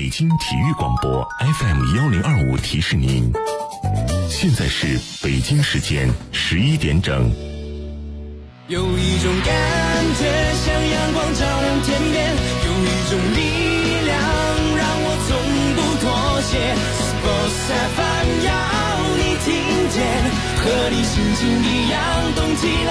北京体育广播 FM1025提示您，现在是北京时间11点整。 有一种感觉像阳光照亮天边，有一种力量让我从不妥协。Sports FM 要你听见，和你心情一样动起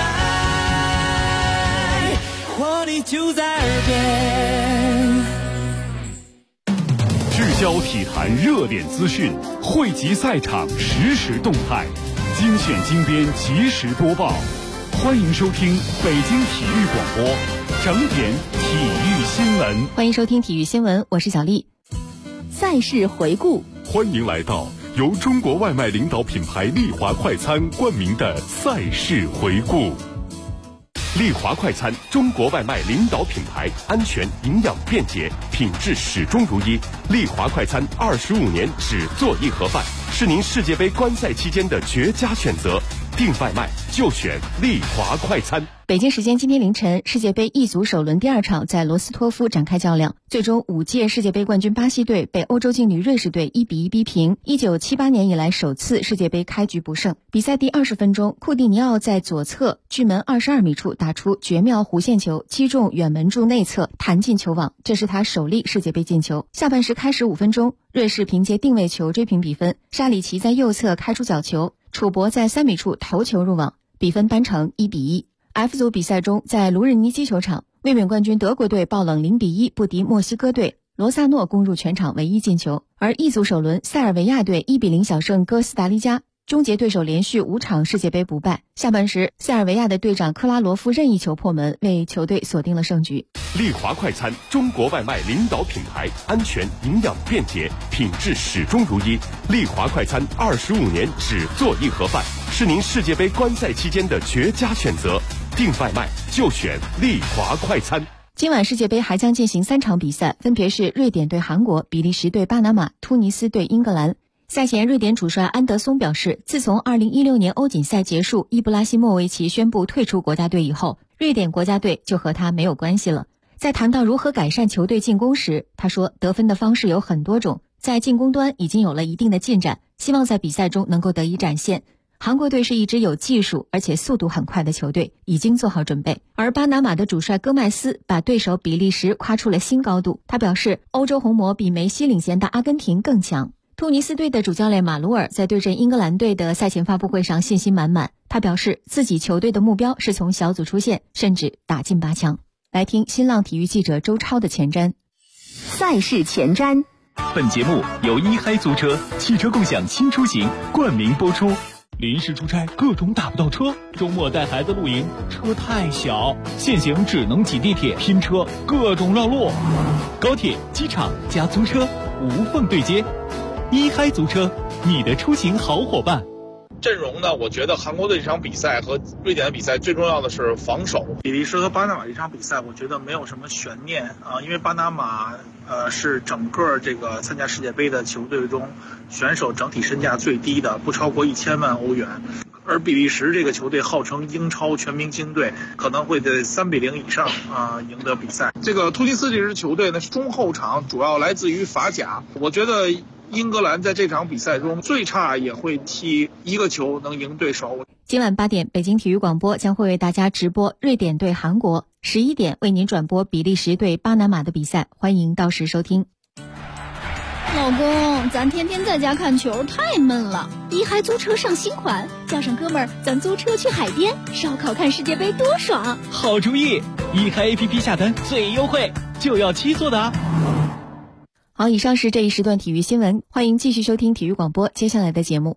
来，活力就在耳边。 聚焦体坛热点资讯，汇集赛场实时动态，精选精编及时播报。欢迎收听北京体育广播整点体育新闻。 欢迎收听体育新闻，我是小丽。赛事回顾， 欢迎来到由中国外卖领导品牌丽华快餐冠名的赛事回顾。丽华快餐，中国外卖领导品牌，安全、营养、便捷，品质始终如一。丽华快餐25年只做一盒饭，是您世界杯观赛期间的绝佳选择。订外卖就选丽华快餐。 北京时间今天凌晨，世界杯 E 组首轮第2场在罗斯托夫展开较量，最终5届世界杯冠军巴西队被欧洲劲旅瑞士队1-1逼平，1978年以来首次世界杯开局不胜。比赛第20分钟，库蒂尼奥在左侧距门22米处打出绝妙弧线球，击中远门柱内侧，弹进球网，这是他首粒世界杯进球。下半时开始5分钟，瑞士凭借定位球追平比分，沙里奇在右侧开出角球，楚博在3米处头球入网，比分扳成1-1。F 组比赛中，在卢日尼基球场，卫冕冠军德国队爆冷0-1不敌墨西哥队，罗萨诺攻入全场唯一进球。而 E 组首轮，塞尔维亚队1-0小胜哥斯达黎加，终结对手连续5场世界杯不败。下半时，塞尔维亚的队长克拉罗夫任意球破门，为球队锁定了胜局。 丽华快餐，中国外卖领导品牌，安全、营养、便捷，品质始终如一。丽华快餐25年只做一盒饭，是您世界杯观赛期间的绝佳选择。订外卖就选丽华快餐。 今晚世界杯还将进行3场比赛，分别是瑞典对韩国、比利时对巴拿马、突尼斯对英格兰。赛前，瑞典主帅安德松表示，自从2016年欧锦赛结束，伊布拉希莫维奇宣布退出国家队以后，瑞典国家队就和他没有关系了。在谈到如何改善球队进攻时，他说，得分的方式有很多种，在进攻端已经有了一定的进展，希望在比赛中能够得以展现。韩国队是一支有技术而且速度很快的球队，已经做好准备。而巴拿马的主帅戈麦斯把对手比利时夸出了新高度，他表示，欧洲红魔比梅西领衔的阿根廷更强。突尼斯队的主教练马卢尔在对阵英格兰队的赛前发布会上信心满满，他表示自己球队的目标是从小组出线，甚至打进8强。来听新浪体育记者周超的前瞻。 赛事前瞻。 本节目由一嗨租车汽车共享新出行冠名播出。临时出差各种打不到车，周末带孩子露营车太小，现行只能挤地铁拼车，各种绕路。高铁、机场加租车无缝对接，一嗨租车，你的出行好伙伴。 阵容呢，我觉得韩国队这场比赛和瑞典的比赛最重要的是防守。比利时和巴拿马这场比赛，我觉得没有什么悬念啊，因为巴拿马是整个这个参加世界杯的球队中选手整体身价最低的，不超过1000万欧元。而比利时这个球队号称英超全明星队，可能会在3-0以上赢得比赛。这个突尼斯这支球队呢，中后场主要来自于法甲，我觉得英格兰在这场比赛中最差也会踢1个球能赢对手。 今晚8点，北京体育广播将会为大家直播瑞典对韩国，11点为您转播比利时对巴拿马的比赛，欢迎到时收听。 老公，咱天天在家看球太闷了，一嗨租车上新款，叫上哥们儿，咱租车去海边烧烤看世界杯多爽！ 好主意，一嗨 APP 下单最优惠，就要7座的啊！ 好，以上是这一时段体育新闻，欢迎继续收听体育广播接下来的节目。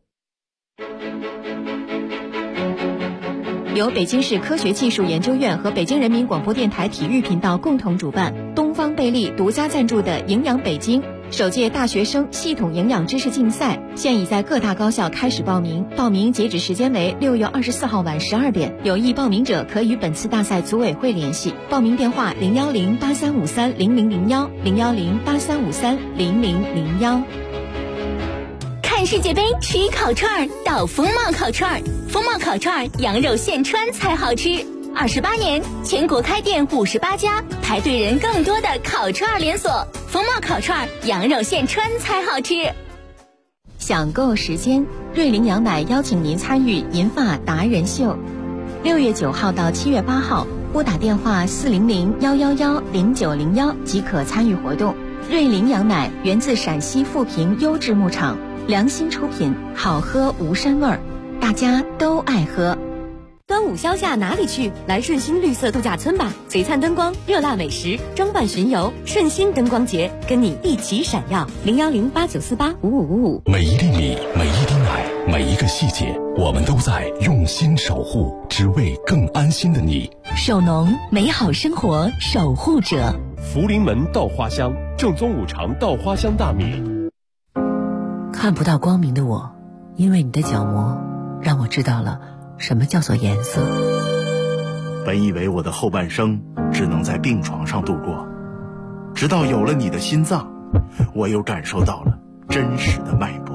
由北京市科学技术研究院和北京人民广播电台体育频道共同主办，东方贝利独家赞助的营养北京首届大学生系统营养知识竞赛现已在各大高校开始报名，报名截止时间为6月24号晚12点，有意报名者可与本次大赛组委会联系，报名电话01083530001 01083530001。 看世界杯吃烤串到风貌烤串，风貌烤串羊肉现穿才好吃。 28年，全国开店58家，排队人更多的烤串连锁，风貌烤串，羊肉现穿才好吃。 享购时间，瑞麟羊奶邀请您参与银发达人秀，6月9号到7月8号，拨打电话400-111-0901即可参与活动。瑞麟羊奶源自陕西富平优质牧场，良心出品，好喝无膻味儿，大家都爱喝。 端午消假哪里去？来顺心绿色度假村吧！璀璨灯光、热辣美食、装扮巡游，顺心灯光节跟你一起闪耀。010-8948-5555。 每一粒米，每一滴奶，每一个细节，我们都在用心守护，只为更安心的你。 手农，美好生活守护者。 福临门稻花香，正宗五常稻花香大米。 看不到光明的我，因为你的角膜，让我知道了什么叫做颜色。 本以为我的后半生只能在病床上度过，直到有了你的心脏，我又感受到了真实的脉搏。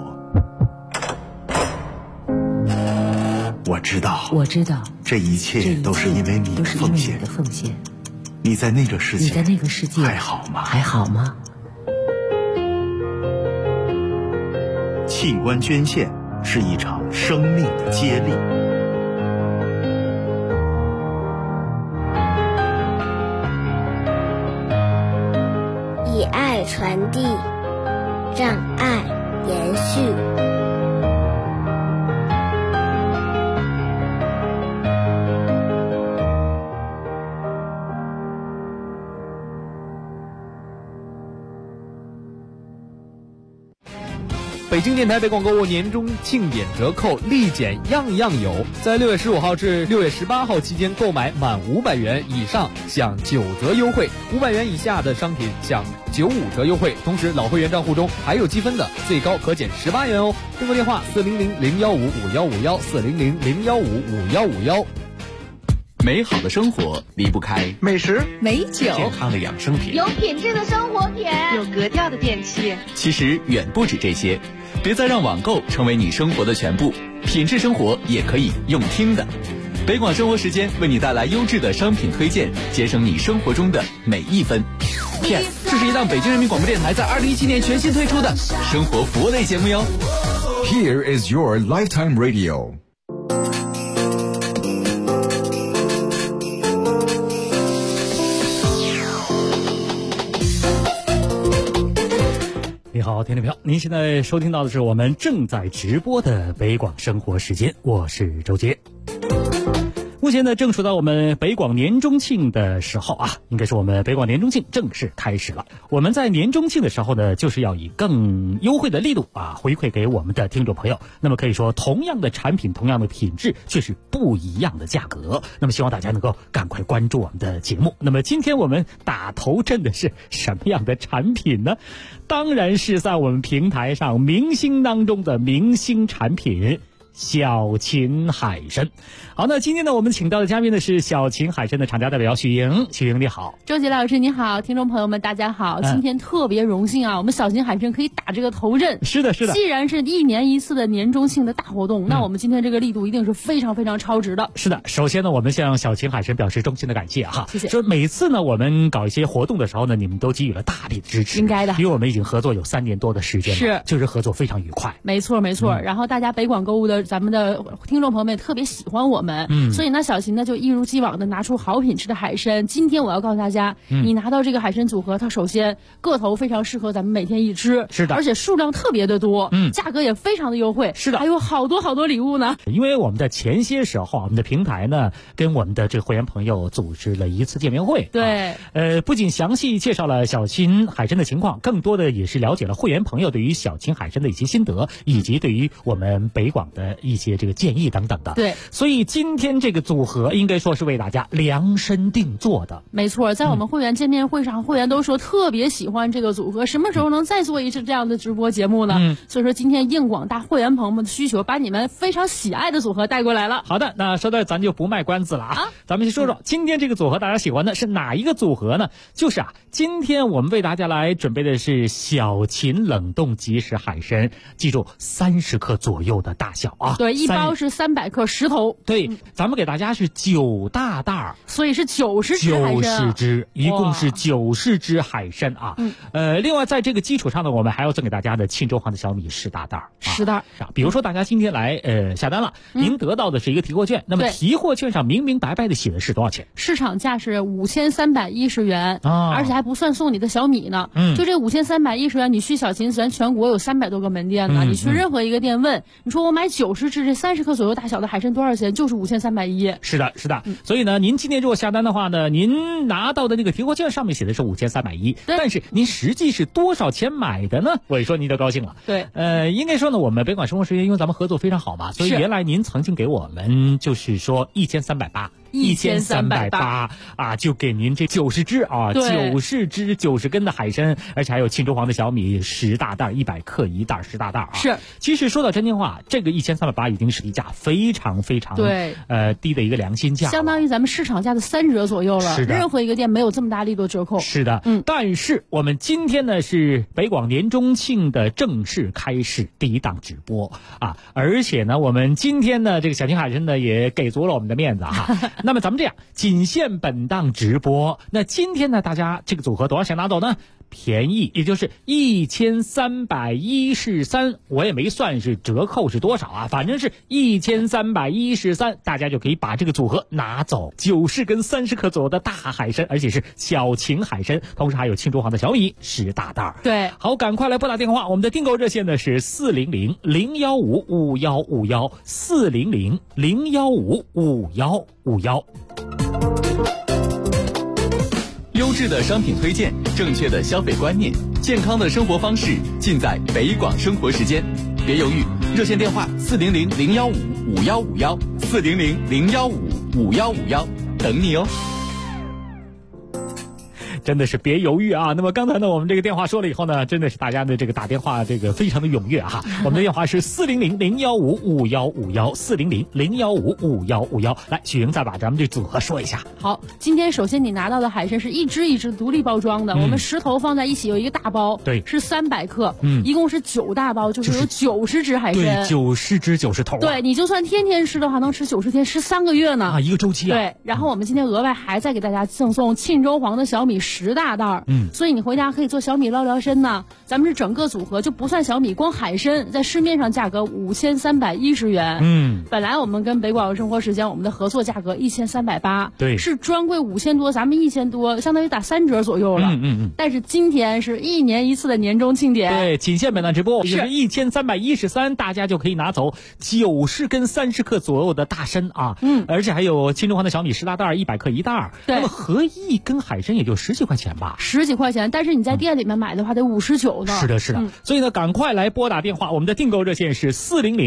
我知道，这一切都是因为你的奉献。你在那个世界还好吗？器官捐献是一场生命的接力。 以爱传递，让爱延续。 北京电台北广购物年终庆典折扣立减样样有，在6月15号至6月18号期间，购买满500元以上享9折优惠，500元以下的商品享95折优惠。同时，老会员账户中还有积分的，最高可减18元哦。订购电话400-015-5151，400-015-5151。 美好的生活离不开美食、 美酒、 健康的养生品， 有品质的生活品， 有格调的电器。 其实远不止这些，别再让网购成为你生活的全部，品质生活也可以用听的。北广生活时间为你带来优质的商品推荐，节省你生活中的每一分。Yes， 这是一档北京人民广播电台在2017年全新推出的生活服务类节目哟。 Here is your lifetime radio。 你好，听众朋友，您现在收听到的是我们正在直播的北广生活时间，我是周杰。目前呢，正处到我们北广年中庆的时候啊，应该是我们北广年中庆正式开始了。我们在年中庆的时候呢，就是要以更优惠的力度啊，回馈给我们的听众朋友。那么可以说，同样的产品，同样的品质，却是不一样的价格。那么希望大家能够赶快关注我们的节目。那么今天我们打头阵的是什么样的产品呢？当然是在我们平台上明星当中的明星产品。小秦海参。好，那今天呢，我们请到的嘉宾呢是小秦海参的厂家代表许莹。许莹你好。 周杰老师你好，听众朋友们大家好，今天特别荣幸啊，我们小秦海参可以打这个头阵。 是的是的， 既然是1年1次的年中庆的大活动，那我们今天这个力度一定是非常非常超值的。 是的，首先呢，我们向小秦海参表示衷心的感谢哈， 谢谢。 说每次呢我们搞一些活动的时候呢，你们都给予了大力的支持， 应该的， 因为我们已经合作有3年多的时间了， 是， 就是合作非常愉快。 没错没错，然后大家北广购物的咱们的听众朋友们也特别喜欢我们，所以呢小秦呢就一如既往的拿出好品质的海参。今天我要告诉大家，你拿到这个海参组合，它首先个头非常适合咱们每天一吃， 是的， 而且数量特别的多，价格也非常的优惠， 是的， 还有好多好多礼物呢。 因为我们在前些时候，我们的平台呢跟我们的这个会员朋友组织了一次见面会， 对， 不仅详细介绍了小秦海参的情况，更多的也是了解了会员朋友对于小秦海参的一些心得，以及对于我们北广的一些这个建议等等的。 对， 所以今天这个组合应该说是为大家量身定做的。 没错，在我们会员见面会上，会员都说特别喜欢这个组合，什么时候能再做一次这样的直播节目呢？所以说今天应广大会员朋友们的需求，把你们非常喜爱的组合带过来了。 好的，那说到咱就不卖关子了啊，咱们先说说今天这个组合大家喜欢的是哪一个组合呢？就是今天我们为大家来准备的是小秦冷冻即食海参，记住30克左右的大小， 啊。 对，一包是300克10头。 对，咱们给大家是9大袋儿， 所以是90只海参。90 只，一共是90只海参啊。另外在这个基础上呢，我们还要赠给大家的庆州黄的小米10大袋儿。 10袋。 比如说大家今天来下单了，您得到的是一个提货券，那么提货券上明明白白的写的是多少钱？ 市场价是5310元，而且还不算送你的小米呢。就这5310元，你去小秦咱全国有300多个门店呢，你去任何一个店问，你说我买90只这30克左右大小的海参多少钱？就是5310。 是的，是的。所以呢，您今天如果下单的话呢，您拿到的那个提货券上面写的是5310，但是您实际是多少钱买的呢？我一说您就高兴了。 对， 应该说呢，我们北广生活时间因为咱们合作非常好嘛，所以原来您曾经给我们就是说1380啊，就给您这90只啊，90只90根的海参，而且还有庆州黄的小米10大袋，100克一袋10大袋啊。 是， 其实说到真心话，这个1380已经是一价非常非常低的一个良心价， 相当于咱们市场价的3折左右了。 是的， 任何一个店没有这么大力度折扣。 是的，但是我们今天呢是北广年中庆的正式开始第一档直播啊，而且呢我们今天呢这个小秦海参呢也给足了我们的面子哈。那么咱们这样，仅限本档直播。那今天呢，大家这个组合多少钱拿走呢？便宜，也就是1313，我也没算是折扣是多少啊，反正是1313，大家就可以把这个组合拿走。90根30克左右的大海参，而且是小秦海参，同时还有庆州黄的小米10大袋。 对， 好，赶快来拨打电话，我们的订购热线呢是400-015-5151，400-015-5151。 优质的商品推荐，正确的消费观念，健康的生活方式，尽在北广生活时间。别犹豫，热线电话400-015-5151，400-015-5151，等你哦。 真的是别犹豫啊！那么刚才呢，我们这个电话说了以后呢，真的是大家的这个打电话这个非常的踊跃哈。我们的电话是400-015-5151，400-015-5151。来，许莹再把咱们这组合说一下。 好，今天首先你拿到的海参是一只一只独立包装的，我们10头放在一起有一个大包， 对， 是300克，一共是9大包，就是有90只海参， 对，90只90头。 对，你就算天天吃的话，能吃90天，13个月呢啊，一个周期啊。 对，然后我们今天额外还再给大家赠送庆州黄的小米10大袋，所以你回家可以做小米捞辽参呢。咱们是整个组合就不算小米，光海参在市面上价格5310元，本来我们跟北广生活时间我们的合作价格1380， 对， 是专柜5000多，咱们1000多，相当于打3折左右了。但是今天是1年1次的年终庆典， 对，仅限本档直播，就是1313，大家就可以拿走90根30克左右的大参啊，而且还有庆州黄的小米10大袋，100克一袋，那么合一根海参也就10几块钱吧 ，10几块钱，但是你在店里面买的话得59呢。 是的，是的，所以呢，赶快来拨打电话，我们的订购热线是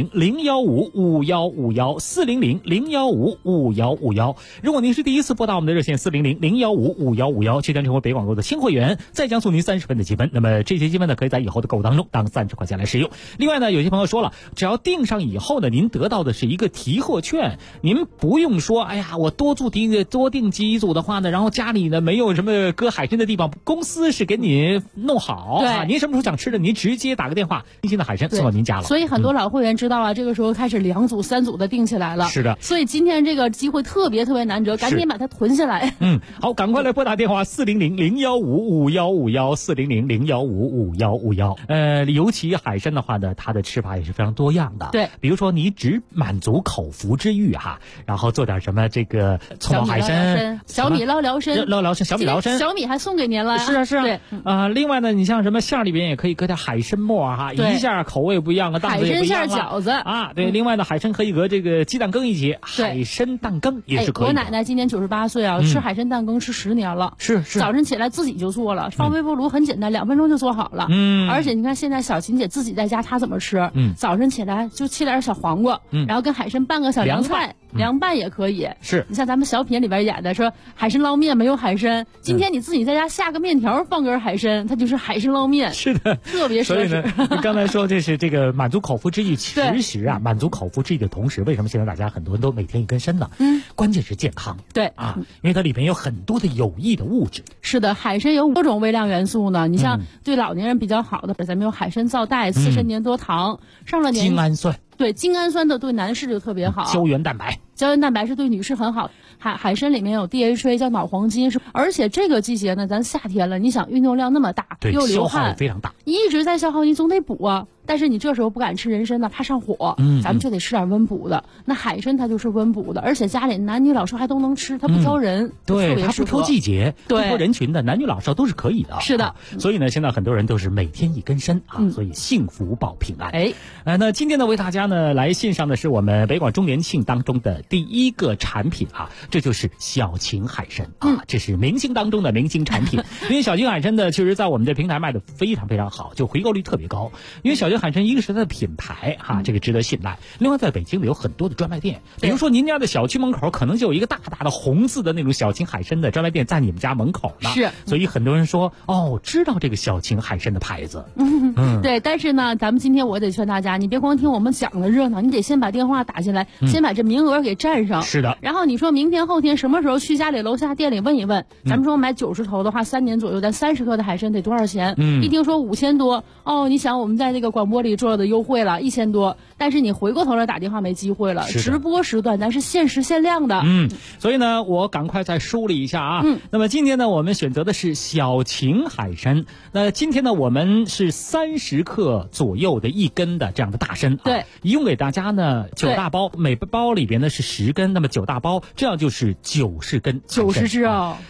400-015-5151，400-015-5151。如果您是第一次拨打我们的热线400-015-5151，就将成为北广购的新会员，再将送您30分的积分。那么这些积分呢，可以在以后的购物当中当30块钱来使用。另外呢，有些朋友说了，只要订上以后呢，您得到的是一个提货券，您不用说，哎呀，我多订几组的话呢，然后家里呢没有什么搁海参的地方，公司是给你弄好， 对， 您什么时候想吃的，您直接打个电话，新鲜的海参送到您家了。 所以很多老会员知道啊，这个时候开始2组3组的订起来了。 是的， 所以今天这个机会特别难得，赶紧把它囤下来。 好，赶快来拨打电话400-015-5151，400-015-5151。尤其海参的话呢，它的吃法也是非常多样的。 对， 比如说你只满足口腹之欲哈，然后做点什么这个葱爆海参、 小米捞辽参、 小米捞参， 小米还送给您了。 是啊， 对另外呢，你像什么馅里边也可以搁点海参末哈，一下口味不一样啊，档次也不一样了。 海参馅饺子啊，对，另外呢，海参可以和这个鸡蛋羹一起，海参蛋羹也是可以的。 我奶奶今年98岁啊，吃海参蛋羹吃10年了。 是， 早晨起来自己就做了，放微波炉很简单，2分钟就做好了。而且你看现在小秦姐自己在家，她怎么吃？早晨起来就切点小黄瓜，然后跟海参拌个小凉菜，凉拌也可以。 是， 你像咱们小品里边演的说海参捞面没有海参，今天你自己在家下个面条放根海参，它就是海参捞面。 是的， 特别奢侈。 所以呢，你刚才说这是这个满足口腹之欲，其实啊，满足口腹之欲的同时，为什么现在大家很多人都每天一根参呢？关键是健康。 对啊，因为它里面有很多的有益的物质。 是的，海参有多种微量元素呢。你像对老年人比较好的，咱们有海参皂苷、刺参粘多糖，上了年精氨酸。 对，精氨酸的对男士就特别好。 胶原蛋白是对女士很好。海参里面有 DHA 叫脑黄金，而且这个季节呢，咱夏天了，你想运动量那么大，又流汗， 消耗非常大， 一直在消耗，你总得补啊。但是你这时候不敢吃人参呢，怕上火，咱们就得吃点温补的。那海参它就是温补的，而且家里男女老少还都能吃，它不挑人， 对，它不挑季节，不挑人群的，男女老少都是可以的。 是的， 所以呢，现在很多人都是每天一根参啊，所以幸福保平安。那今天呢，为大家呢来献上的是我们北广周年庆当中的第一个产品啊，这就是小秦海参啊，这是明星当中的明星产品。因为小秦海参呢，确实在我们的平台卖的非常非常好，就回购率特别高。因为小秦海参一个是它的品牌哈，这个值得信赖。另外，在北京有很多的专卖店，比如说您家的小区门口可能就有一个大大的红字的那种小秦海参的专卖店在你们家门口呢。 是， 所以很多人说知道这个小秦海参的牌子。 对，但是呢，咱们今天我得劝大家，你别光听我们讲的热闹，你得先把电话打进来，先把这名额给占上。 是的。 然后你说明天后天什么时候去家里楼下店里问一问，咱们说买90头的话，3年左右的30克的海参得多少钱？一听说5000多，你想我们在这个广播里做的优惠了1000多，但是你回过头来打电话没机会了。直播时段咱是限时限量的。 所以呢，我赶快再梳理一下啊。那么今天呢，我们选择的是小秦海参。那今天呢，我们是30克左右的1根的这样的大参。 对， 一共给大家呢9大包，每包里边呢是10根，那么9大包，这样就是90根。 90只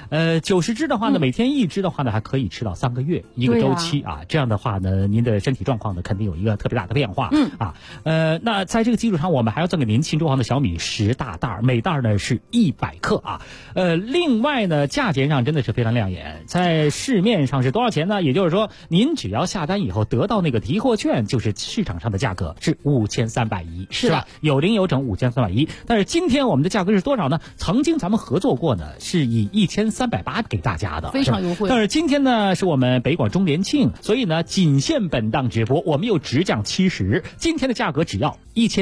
90只的话呢，每天1只的话呢，还可以吃到3个月一个周期啊。这样的话呢，您的身体状况呢肯定有一个特别大的变化。那在这个基础上，我们还要赠给您庆州行的小米10大袋，每袋呢是100克啊。另外呢，价钱上真的是非常亮眼，在市面上是多少钱呢？也就是说，您只要下单以后得到那个提货券，就是市场上的价格是5310，是吧？有零有整5310。但是今天我们的价格是多少呢？曾经咱们合作过呢，是以1380给大家的， 非常优惠。 但是今天呢，是我们北广周年庆，所以呢，仅限本档直播，我们又直降70，今天的价格只要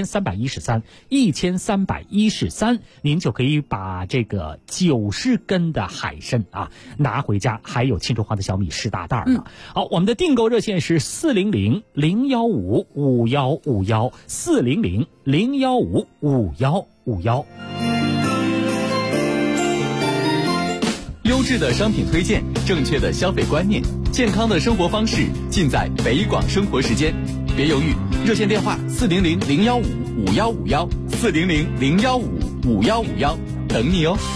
1313，您就可以把这个90根的海参啊拿回家，还有庆州花的小米10大袋呢。好，我们的订购热线是400-015-5151，400-015-5151。 优质的商品推荐，正确的消费观念，健康的生活方式，尽在北广生活时间。别犹豫，热线电话400-015-5151，400-015-5151，等你哦。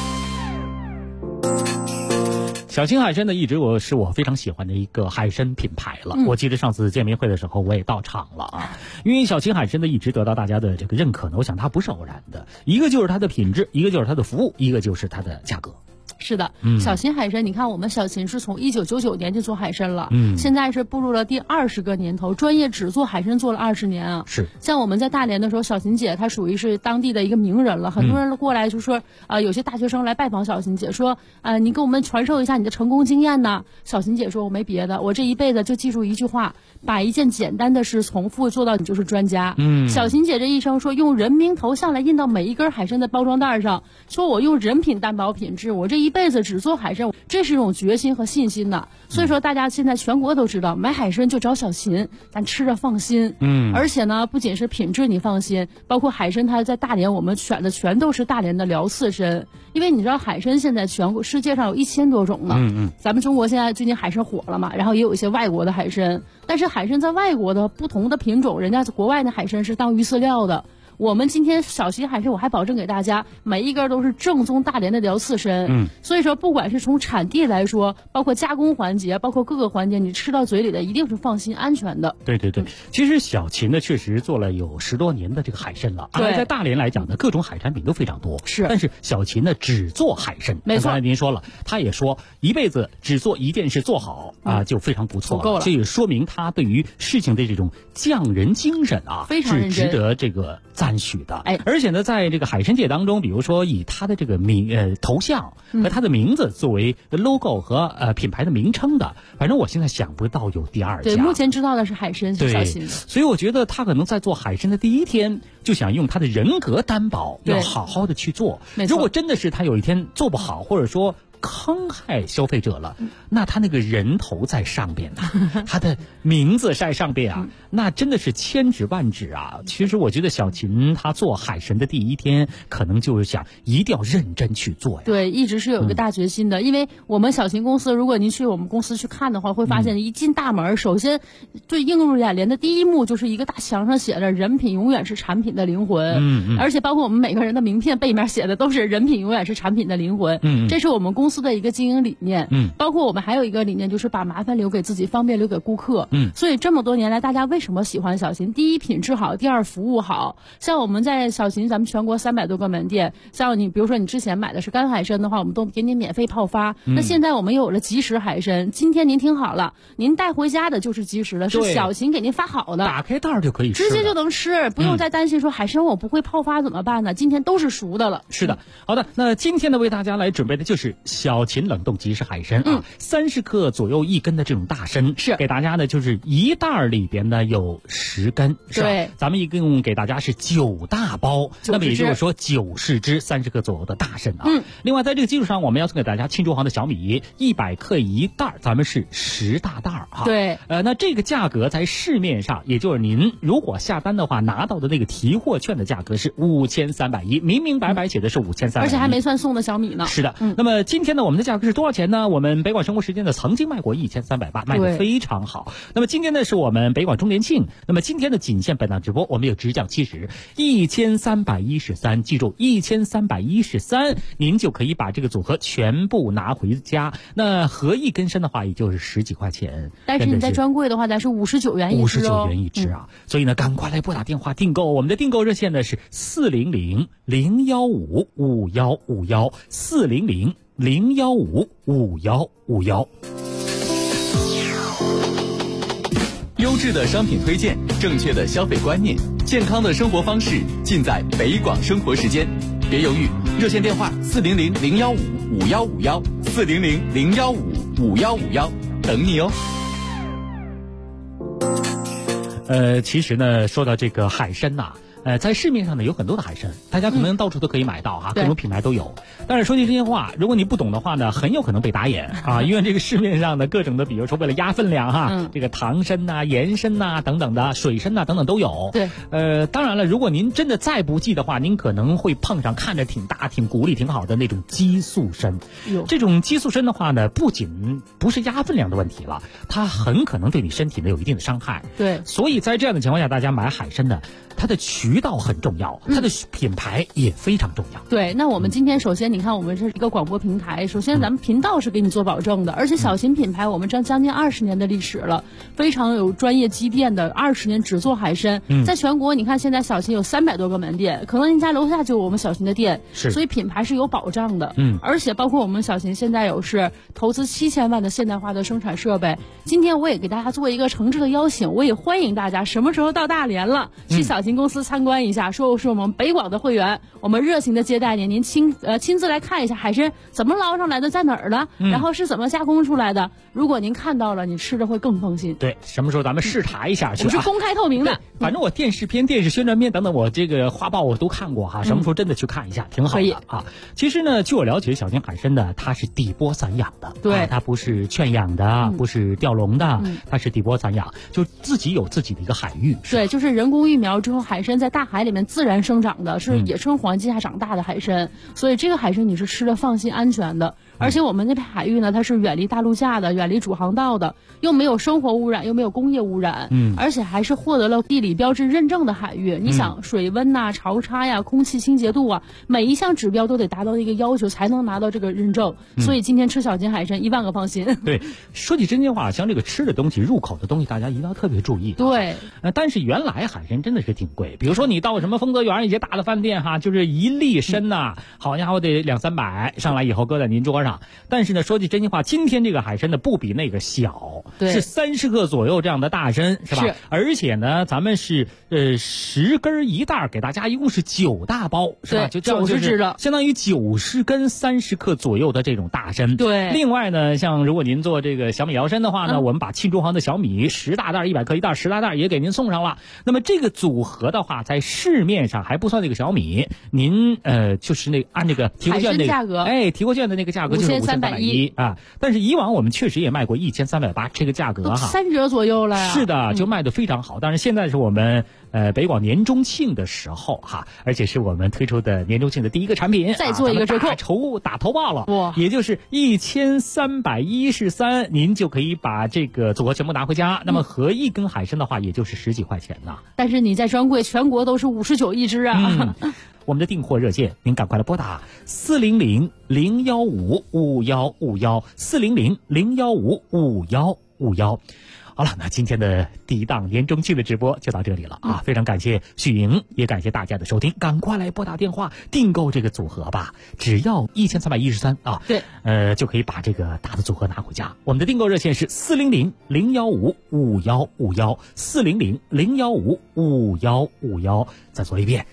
小秦海参呢，一直是我非常喜欢的一个海参品牌了。我记得上次见面会的时候，我也到场了啊。因为小秦海参呢，一直得到大家的这个认可呢，我想它不是偶然的，一个就是它的品质，一个就是它的服务，一个就是它的价格。 是的，小秦海参，你看我们小秦是从1999年就做海参了，现在是步入了第20个年头，专业只做海参做了20年啊。 是， 像我们在大连的时候，小秦姐她属于是当地的一个名人了，很多人过来就说，有些大学生来拜访小秦姐，说，你给我们传授一下你的成功经验呢。小秦姐说，我没别的，我这一辈子就记住一句话，把一件简单的事重复做到你就是专家。小秦姐这一生说，用人名头像来印到每一根海参的包装袋上，说我用人品担保品质，我这一辈子只做海参，这是一种决心和信心的。所以说大家现在全国都知道，买海参就找小秦，咱吃着放心。而且呢，不仅是品质你放心，包括海参它在大连我们选的全都是大连的辽刺参，因为你知道海参现在全国世界上有1000多种呢。咱们中国现在最近海参火了嘛，然后也有一些外国的海参，但是海参在外国的不同的品种，人家国外的海参是当鱼饲料的。我们今天小秦海参，我还保证给大家每一根都是正宗大连的辽刺参。所以说不管是从产地来说，包括加工环节，包括各个环节，你吃到嘴里的一定是放心安全的。 对，其实小秦呢确实做了有10多年的这个海参了。在大连来讲呢，各种海产品都非常多。 是， 但是小秦呢只做海参。 没错， 刚才您说了，他也说一辈子只做一件事做好就非常不错了。 够了， 这也说明他对于事情的这种匠人精神非常认真， 是值得这个赞许的。而且呢，在这个海参界当中，比如说以他的这个头像和他的名字作为 logo 和品牌的名称的，反正我现在想不到有第2家。 对，目前知道的是海参是小秦的。 所以我觉得他可能在做海参的第一天就想用他的人格担保，要好好的去做。如果真的是他有一天做不好，或者说坑害消费者了，那他那个人头在上边呢，他的名字在上边啊，那真的是千指万指啊。其实我觉得小琴她做海神的第一天，可能就是想一定要认真去做呀。 对，一直是有一个大决心的，因为我们小琴公司，如果您去我们公司去看的话，会发现一进大门，首先最映入眼帘的第一幕就是一个大墙上写着"人品永远是产品的灵魂"，而且包括我们每个人的名片背面写的都是"人品永远是产品的灵魂"，这是我们公司的一个经营理念。包括我们还有一个理念，就是把麻烦留给自己，方便留给顾客。所以这么多年来，大家为什么喜欢小琴？第一，品质好；第二，服务好。像我们在小琴，咱们全国300多个门店，像你比如说你之前买的是干海参的话，我们都给你免费泡发。那现在我们有了即食海参，今天您听好了，您带回家的就是即食的，是小琴给您发好的， 打开袋就可以吃， 直接就能吃，不用再担心说海参我不会泡发怎么办呢？今天都是熟的了。 是的，好的，那今天呢为大家来准备的就是小琴冷冻即食海参啊，30克左右1根的这种大参， 是给大家呢就是一袋里边呢有10根，是吧？ 对， 咱们一共给大家是9大包，那么也就是说90只30克左右的大参啊。另外在这个基础上，我们要送给大家庆祝行的小米100克1袋，咱们是10大袋啊。 对， 那这个价格在市面上，也就是您如果下单的话，拿到的那个提货券的价格是5310，明明白白写的是5310， 而且还没算送的小米呢。 是的，那么今天呢，我们的价格是多少钱呢？我们北广生活时间呢曾经卖过1380，卖得非常好。那么今天呢是我们北广周年庆，那么今天的仅限本档直播，我们有直降70 1313，记住1313，您就可以把这个组合全部拿回家。那合一根参的话，也就是10几块钱， 但是你在专柜的话，咱是59元一只哦， 59元一只啊。所以呢，赶快来拨打电话订购，我们的订购热线呢是400-015-5151，400-015-5151。 优质的商品推荐，正确的消费观念，健康的生活方式，尽在北广生活时间。别犹豫，热线电话400-015-5151，400-015-5151，等你哦。 其实呢，说到这个海参呐，在市面上呢有很多的海参，大家可能到处都可以买到哈，各种品牌都有。但是说句真心话，如果你不懂的话呢，很有可能被打眼啊，因为这个市面上的各种的，比如说为了压分量哈，这个糖参呐、盐参呐等等的，水参呐等等都有。 对， 当然了，如果您真的再不济的话，您可能会碰上看着挺大、挺骨力挺好的那种激素参。这种激素参的话呢，不仅不是压分量的问题了，它很可能对你身体呢有一定的伤害。 对， 所以在这样的情况下，大家买海参呢，它的渠道很重要，它的品牌也非常重要。 对，那我们今天首先你看，我们这是一个广播平台，首先咱们频道是给你做保证的，而且小琴品牌我们将近20年的历史了，非常有专业积淀的，20年只做海参。在全国你看现在小琴有300多个门店，可能您家楼下就有我们小琴的店，所以品牌是有保障的。而且包括我们小琴现在有是投资7000万的现代化的生产设备。今天我也给大家做一个诚挚的邀请，我也欢迎大家什么时候到大连了，去小琴公司参观一下，说是我们北广的会员，我们热情的接待您，您亲自来看一下海参怎么捞上来的，在哪儿了，然后是怎么加工出来的。如果您看到了，你吃的会更放心。 对，什么时候咱们视察一下去？ 我们是公开透明的， 反正我电视片、电视宣传片等等，我这个画报我都看过哈。什么时候真的去看一下，挺好的啊。其实呢，据我了解，小琴海参呢，它是底波散养的， 对， 它不是圈养的，不是钓笼的，它是底波散养，就自己有自己的一个海域。 对，就是人工育苗之后，海参在大海里面自然生长的，是野生环境下长大的海参，所以这个海参你是吃的放心安全的。而且我们那片海域呢，它是远离大陆架的，远离主航道的，又没有生活污染，又没有工业污染，而且还是获得了地理标志认证的海域。你想水温呐、潮差呀、空气清洁度啊，每一项指标都得达到一个要求才能拿到这个认证。所以今天吃小琴海参1万个放心。 对，说起真心话，像这个吃的东西、入口的东西，大家一定要特别注意。 对， 但是原来海参真的是挺贵，比如说你到什么丰泽园一些大的饭店哈，就是1粒参呐，好家伙得200-300，上来以后搁在您桌上。但是呢，说句真心话，今天这个海参呢不比那个小，是30克左右这样的大参，是吧？而且呢，咱们是10根1袋，给大家一共是9大包，是吧？就 90只了， 相当于90根30克左右的这种大参。 对。 另外呢，像如果您做这个小米摇参的话呢，我们把庆中行的小米10大袋100克1袋10大袋也给您送上了。那么这个组合的话，在市面上还不算那个小米，您就是那按这个提货券那个价格，提货券的那个价格就是5310啊。但是以往我们确实也卖过1380这个价格哈 ，3折左右了呀。 是的，就卖得非常好。当然现在是我们北广年中庆的时候哈，而且是我们推出的年中庆的第一个产品， 再做一个折扣， 打头报了哇，也就是1313，您就可以把这个组合全部拿回家。那么合一根海参的话，也就是10几块钱呐。 但是你在专柜全国都是59一只啊。 我们的订货热线，您赶快来拨打400-015-5151，400-015-5151。好了，那今天的第一档年中庆的直播就到这里了啊！非常感谢许莹，也感谢大家的收听，赶快来拨打电话订购这个组合吧，只要1313啊！ 对， 就可以把这个大的组合拿回家。我们的订购热线是400-015-5151，400-015-5151。再说一遍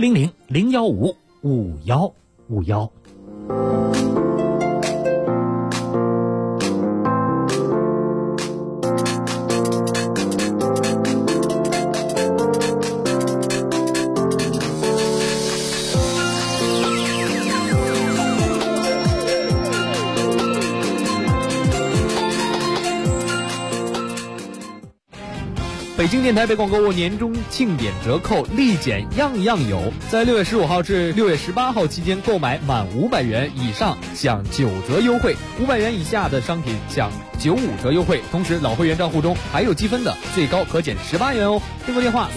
，400-015-5151。 北京电台北广购物年终庆典折扣立减样样有，在6月15号至6月18号期间购买满500元以上享9折优惠，500元以下的商品享95折优惠。同时老会员账户中还有积分的，最高可减18元哦。订购电话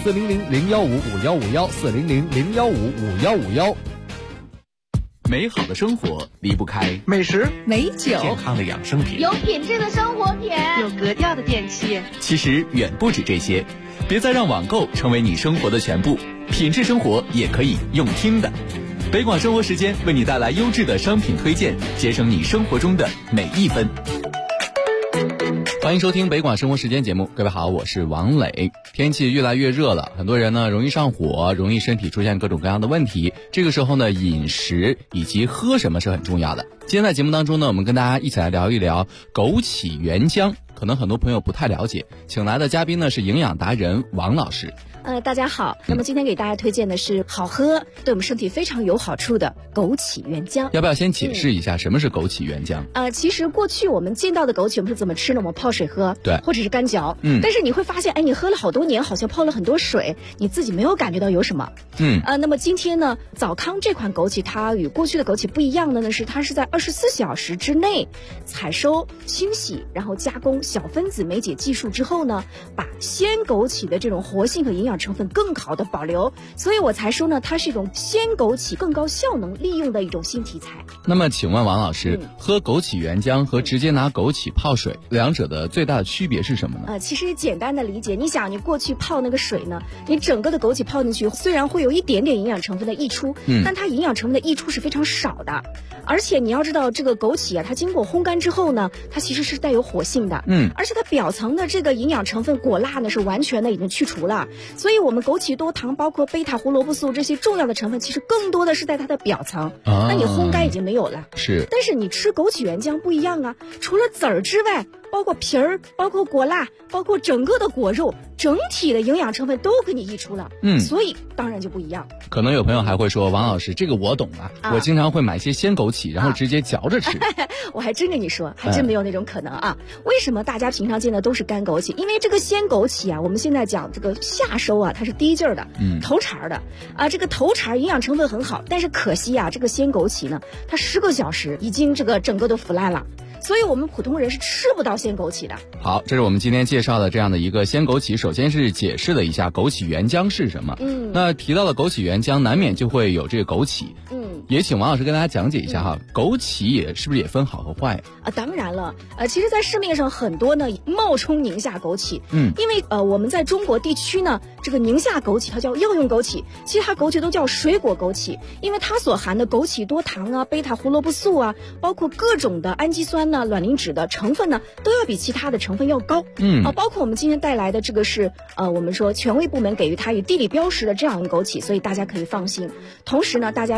400-015-5151，400-015-5151。 美好的生活离不开美食、 美酒、 健康的养生品、 有品质的生活品、 有格调的电器。 其实远不止这些，别再让网购成为你生活的全部，品质生活也可以用听的。北广生活时间为你带来优质的商品推荐，节省你生活中的每一分。欢迎收听北广生活时间节目，各位好，我是王磊。天气越来越热了，很多人呢容易上火，容易身体出现各种各样的问题。这个时候呢，饮食以及喝什么是很重要的。今天在节目当中呢，我们跟大家一起来聊一聊枸杞原浆。可能很多朋友不太了解，请来的嘉宾呢是营养达人王老师。 大家好，那么今天给大家推荐的是好喝，对我们身体非常有好处的枸杞原浆。 要不要先解释一下什么是枸杞原浆？ 其实过去我们见到的枸杞，我们是怎么吃呢？我们泡水喝， 对， 或者是干嚼。但是你会发现，你喝了好多年，好像泡了很多水，你自己没有感觉到有什么。那么今天呢，早康这款枸杞，它与过去的枸杞不一样的呢是，它是在24小时之内采收、清洗，然后加工小分子酶解技术之后呢，把鲜枸杞的这种活性和营养成分更好的保留，所以我才说呢，它是一种鲜枸杞更高效能利用的一种新题材。 那么请问王老师，喝枸杞原浆和直接拿枸杞泡水，两者的最大的区别是什么呢？ 其实简单的理解，你想你过去泡那个水呢，你整个的枸杞泡进去，虽然会有一点点营养成分的溢出，但它营养成分的溢出是非常少的。而且你要知道，这个枸杞啊，它经过烘干之后呢，它其实是带有活性的，而且它表层的这个营养成分果蜡呢是完全的已经去除了，所以我们枸杞多糖包括贝塔胡萝卜素这些重要的成分，其实更多的是在它的表层，那你烘干已经没有了。 是， 但是你吃枸杞原浆不一样啊，除了籽儿之外，包括皮儿，包括果蜡，包括整个的果肉，整体的营养成分都给你溢出了，所以当然就不一样。 可能有朋友还会说，王老师这个我懂啊，我经常会买些鲜枸杞，然后直接嚼着吃。 我还真跟你说，还真没有那种可能啊。为什么大家平常见的都是干枸杞？因为这个鲜枸杞啊，我们现在讲这个夏收啊，它是第一劲儿的，头茬的啊，这个头茬营养成分很好，但是可惜啊，这个鲜枸杞呢，它10个小时已经这个整个都腐烂了。所以我们普通人是吃不到鲜枸杞的。 好，这是我们今天介绍的这样的一个鲜枸杞。首先是解释了一下枸杞原浆是什么。那提到了枸杞原浆，难免就会有这个枸杞。也请王老师跟大家讲解一下哈，枸杞是不是也分好和坏啊？当然了，其实在市面上很多呢冒充宁夏枸杞，因为我们在中国地区呢，这个宁夏枸杞它叫药用枸杞，其他枸杞都叫水果枸杞，因为它所含的枸杞多糖啊、贝塔胡萝卜素啊，包括各种的氨基酸呢、卵磷脂的成分呢，都要比其他的成分要高。包括我们今天带来的这个是我们说权威部门给予它以地理标识的这样一个枸杞，所以大家可以放心。同时呢，大家可以放心。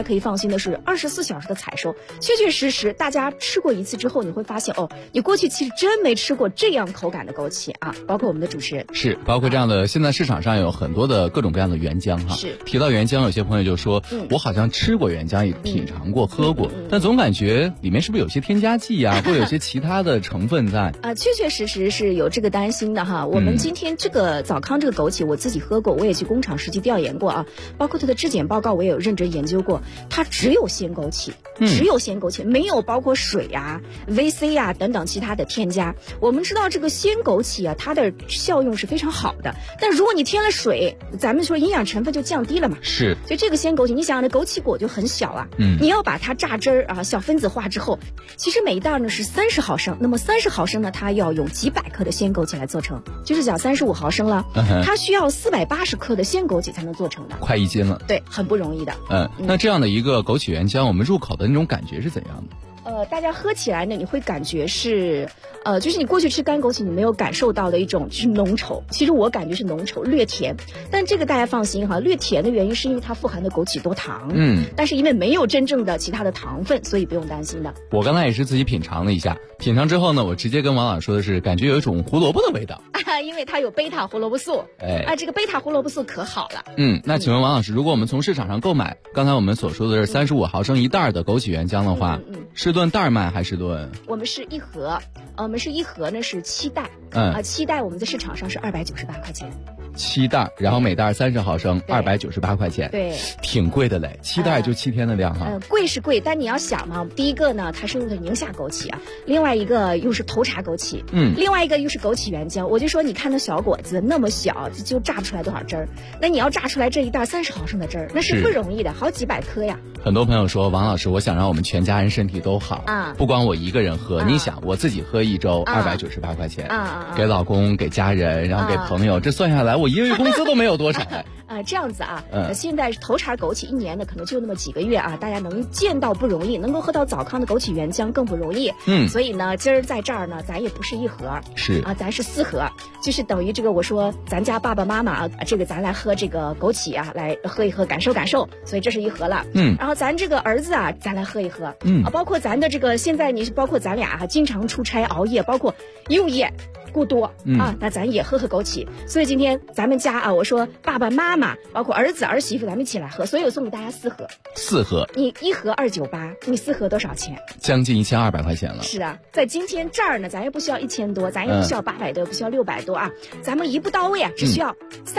心的是24小时的采收，确确实实大家吃过一次之后，你会发现哦，你过去其实真没吃过这样口感的枸杞啊。包括我们的主持人是，包括这样的，现在市场上有很多的各种各样的原浆哈。 是， 提到原浆，有些朋友就说，我好像吃过原浆，也品尝过、喝过，但总感觉里面是不是有些添加剂啊，或者有些其他的成分在？ 确确实实是有这个担心的哈。我们今天这个早康这个枸杞，我自己喝过，我也去工厂实际调研过啊，包括它的质检报告我也有认真研究过，它只有鲜枸杞，只有鲜枸杞，没有包括水啊、VC 啊等等其他的添加。我们知道这个鲜枸杞啊，它的效用是非常好的，但如果你添了水，咱们说营养成分就降低了嘛。 是， 就这个鲜枸杞，你想那枸杞果就很小啊，你要把它榨汁儿啊小分子化之后，其实每一袋呢是30毫升，那么30毫升呢，它要用几百克的鲜枸杞来做成，就是讲35毫升了，它需要480克的鲜枸杞才能做成的， 快1斤了。 对，很不容易的。 那这样的一个枸杞原浆，我们入口的那种感觉是怎样的？ 大家喝起来呢，你会感觉是，就是你过去吃干枸杞，你没有感受到的一种就是浓稠。其实我感觉是浓稠，略甜。但这个大家放心哈，略甜的原因是因为它富含的枸杞多糖，但是因为没有真正的其他的糖分，所以不用担心的。 我刚才也是自己品尝了一下，品尝之后呢，我直接跟王老师说的是，感觉有一种胡萝卜的味道， 因为它有贝塔胡萝卜素，这个贝塔胡萝卜素可好了。 那请问王老师，如果我们从市场上购买，刚才我们所说的是35毫升一袋的枸杞原浆的话，是论袋卖还是论？ 我们是一盒，我们是一盒呢是7袋，7袋我们在市场上是298块钱。 7袋，然后每袋30毫升，298块钱， 对， 挺贵的嘞。7袋就7天的量哈。 贵是贵，但你要想嘛，第一个呢，它是用的宁夏枸杞啊，另外一个又是头茬枸杞，另外一个又是枸杞原浆。我就说，你看那小果子那么小，就榨不出来多少汁儿，那你要榨出来这一袋30毫升的汁儿，那是不容易的，好几百颗呀。 很多朋友说，王老师，我想让我们全家人身体都好啊，不光我一个人喝，你想我自己喝1周298块钱，给老公、给家人，然后给朋友，这算下来我1个月工资都没有多少哎。 这样子啊，现在头茬枸杞1年呢可能就那么几个月啊，大家能见到不容易，能够喝到早康的枸杞原浆更不容易。所以呢，今儿在这儿呢，咱也不是1盒， 是啊， 咱是4盒，就是等于这个我说咱家爸爸妈妈啊，这个咱来喝这个枸杞啊，来喝一喝，感受感受，所以这是1盒了。然后咱这个儿子啊，咱来喝一喝。包括咱的这个现在你是包括咱俩经常出差熬夜，包括用眼过多那咱也喝枸杞。所以今天咱们家啊，我说爸爸妈妈包括儿子儿媳妇咱们一起来喝，所以我送给大家4盒。 4盒， 你1盒298，你4盒多少钱？ 将近1200块钱了。 是啊，在今天这儿呢，咱也不需要1000多，咱也不需要800多，不需要600多啊，咱们一步到位啊，只需要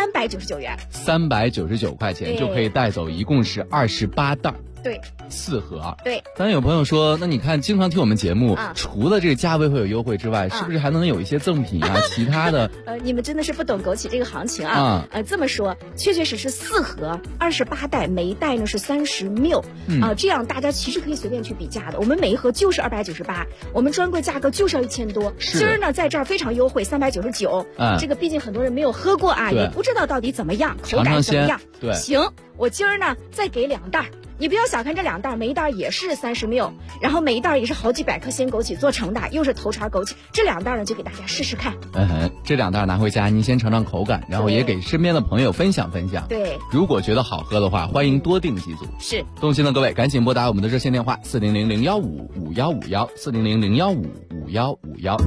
399元 ，399块钱就可以带走，一共是28袋。 对 ，4盒。 对， 当然有朋友说，那你看经常听我们节目，除了这个价位会有优惠之外，是不是还能有一些赠品啊？其他的？ 你们真的是不懂枸杞这个行情啊！这么说，确确实实4盒28袋，每一袋呢是30 ml 这样大家其实可以随便去比价的。我们每一盒就是298，我们专柜价格就是要1000多。今儿呢在这儿非常优惠，399。这个毕竟很多人没有喝过啊，也不知道到底怎么样，口感怎么样。 对， 行，我今儿呢再给2袋。你不要小看这2袋，每一袋也是30 ml，然后每一袋也是好几百克鲜枸杞做成的，又是头茬枸杞。这2袋呢，就给大家试试看。 这2袋拿回家，您先尝尝口感，然后也给身边的朋友分享分享。 对， 如果觉得好喝的话，欢迎多订几组。 是， 动心的各位，赶紧拨打我们的热线电话400-015-5151，400-015-5151。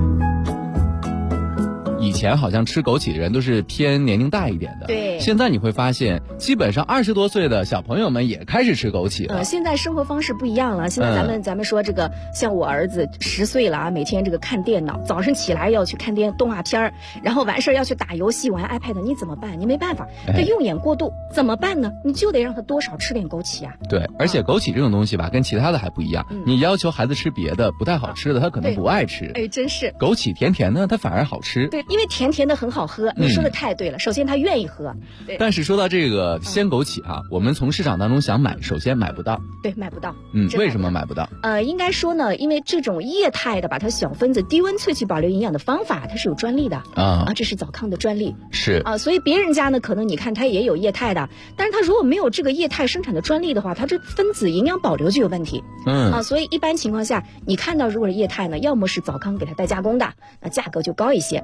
以前好像吃枸杞的人都是偏年龄大一点的， 对。 现在你会发现，基本上20多岁的小朋友们也开始吃枸杞了。 现在生活方式不一样了。现在咱们说这个，像我儿子10岁了啊，每天这个看电脑，早上起来要去看动画片，然后完事要去打游戏玩 iPad， 你怎么办？你没办法，他用眼过度，怎么办呢？你就得让他多少吃点枸杞啊。 对，而且枸杞这种东西吧，跟其他的还不一样。你要求孩子吃别的不太好吃的，他可能不爱吃。 真是。 枸杞甜甜的，它反而好吃。 对。因为甜甜的很好喝，你说的太对了。首先他愿意喝， 但是说到这个鲜枸杞我们从市场当中想买，首先买不到。 对，买不到。 为什么买不到？ 应该说呢，因为这种液态的把它小分子低温萃取保留营养的方法，它是有专利的这是早康的专利。 是所以别人家呢，可能你看它也有液态的，但是它如果没有这个液态生产的专利的话，它这分子营养保留就有问题。所以一般情况下，你看到如果是液态呢，要么是早康给它代加工的，那价格就高一些。 是。 那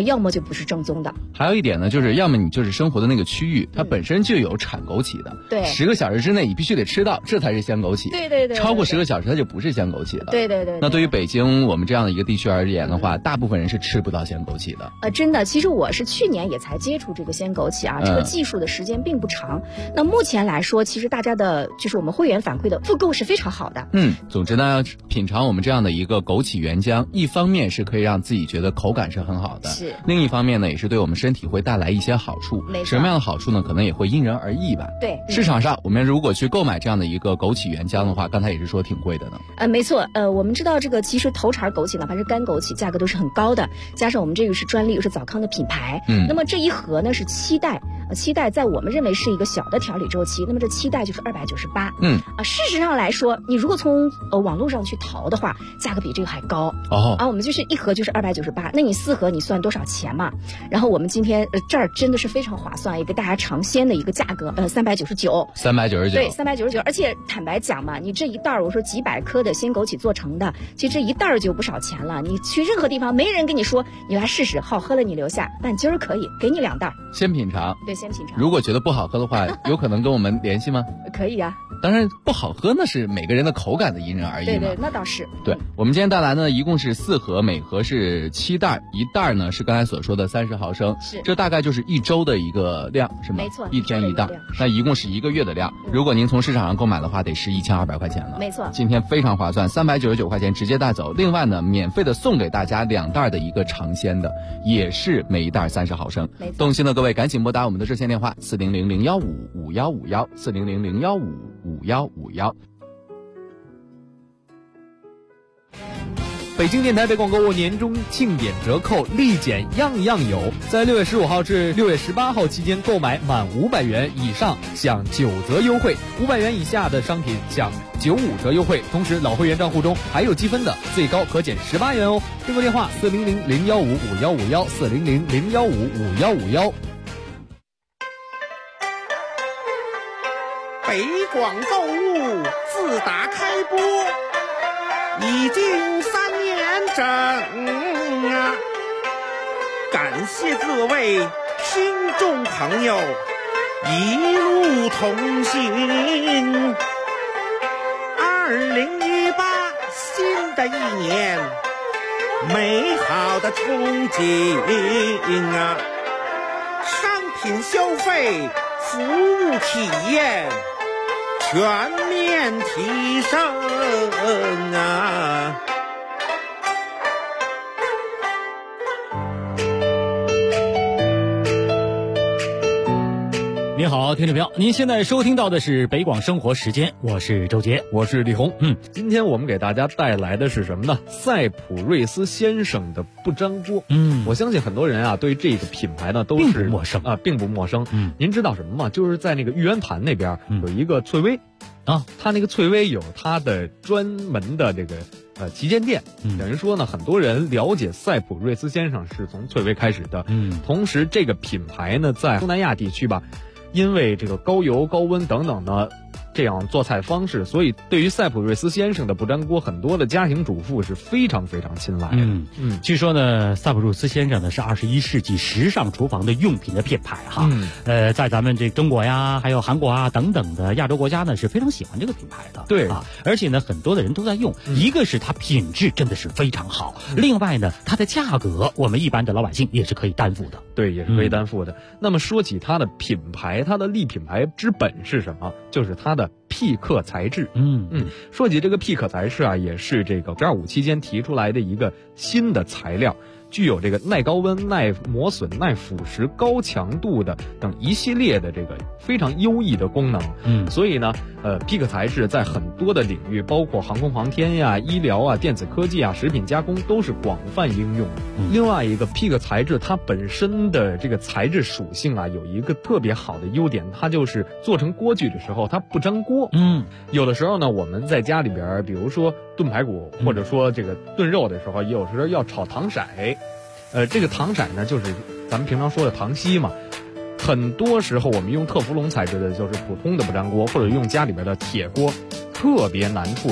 要么就不是正宗的。 还有一点呢，就是要么你就是生活的那个区域，它本身就有产枸杞的， 对 ，10个小时之内你必须得吃到，这才是鲜枸杞。 对， 超过10个小时它就不是鲜枸杞了。 对。 那对于北京我们这样的一个地区而言的话，大部分人是吃不到鲜枸杞的。 真的，其实我是去年也才接触这个鲜枸杞啊，这个技术的时间并不长。那目前来说，其实大家的就是我们会员反馈的复购是非常好的。 总之呢，品尝我们这样的一个枸杞原浆，一方面是可以让自己觉得口感是很好的， 是； 另一方面呢，也是对我们身体会带来一些好处。 没错。 什么样的好处呢？可能也会因人而异吧。 对。 市场上我们如果去购买这样的一个枸杞原浆的话，刚才也是说挺贵的呢。 没错。我们知道这个其实头茬枸杞哪怕是干枸杞，价格都是很高的，加上我们这个是专利，又是早康的品牌。那么这一盒呢是7袋。7袋在我们认为是一个小的调理周期，那么这7袋就是298。事实上来说，你如果从网络上去淘的话，价格比这个还高。我们就是一盒就是298，那你4盒你算多少钱嘛？然后我们今天这儿真的是非常划算，也给大家尝鲜的一个价格，399。对，399。而且坦白讲嘛，你这一袋我说几百颗的鲜枸杞做成的，其实这一袋就不少钱了。你去任何地方，没人跟你说你来试试，好喝了你留下，但今儿可以给你2袋， 先品尝。 对，先品尝。 如果觉得不好喝的话，有可能跟我们联系吗？ 可以啊。 当然不好喝那是每个人的口感的因人而异嘛。 对，那倒是。 对，我们今天带来呢一共是4盒，每盒是7袋，一袋呢是刚才所说的30毫升， 是， 这大概就是1周的一个量，是吗？ 没错 ，1天1袋，那一共是1个月的量。如果您从市场上购买的话，得是1200块钱了。 没错， 今天非常划算，399块钱直接带走。另外呢，免费的送给大家2袋的一个尝鲜的，也是每一袋30毫升。动心的各位赶紧拨打我们的热线电话400-015-5151，400-015-5151。 北京电台北广购物年终庆典折扣立减样样有，在6月15号至6月18号期间购买满500元以上享9折优惠，500元以下的商品享95折优惠。同时老会员账户中还有积分的，最高可减18元哦。订购电话400-015-5151，400-015-5151。 北广购物自打开播已经3年整啊，感谢各位听众朋友一路同行。2018新的一年，美好的憧憬啊，商品消费，服务体验全面提升啊！ 您好，听众朋友，您现在收听到的是北广生活时间，我是周杰， 我是李红。今天我们给大家带来的是什么呢？赛普瑞斯先生的不粘锅。我相信很多人啊对这个品牌呢都是并不陌生啊， 并不陌生。您知道什么吗？就是在那个玉渊潭那边有一个翠微啊，它那个翠微有它的专门的这个旗舰店，等于说呢，很多人了解赛普瑞斯先生是从翠微开始的。同时这个品牌呢，在东南亚地区吧，因为这个高油、高温等等呢，这样做菜方式，所以对于赛普瑞斯先生的不粘锅，很多的家庭主妇是非常非常青睐的。 据说呢，赛普瑞斯先生呢是21世纪时尚厨房的用品的品牌哈。在咱们这中国呀，还有韩国啊等等的亚洲国家呢是非常喜欢这个品牌的。 对啊，而且呢很多的人都在用，一个是它品质真的是非常好，另外呢它的价格我们一般的老百姓也是可以担负的。 对，也是可以担负的。那么说起它的品牌，它的立品牌之本是什么？就是它的匹克材质。说起这个匹克材质啊，也是这个12.5期间提出来的一个新的材料，具有这个耐高温、耐磨损、耐腐蚀、高强度的等一系列的这个非常优异的功能。所以呢，匹克材质在很多的领域，包括航空航天呀、医疗啊、电子科技啊、食品加工都是广泛应用。另外一个匹克材质它本身的这个材质属性啊，有一个特别好的优点，它就是做成锅具的时候它不粘锅。有的时候呢，我们在家里边，比如说炖排骨，或者说这个炖肉的时候，有时候要炒糖色。这个糖色呢，就是咱们平常说的糖稀嘛。很多时候我们用特氟龙材质的，就是普通的不粘锅，或者用家里边的铁锅，特别难处理。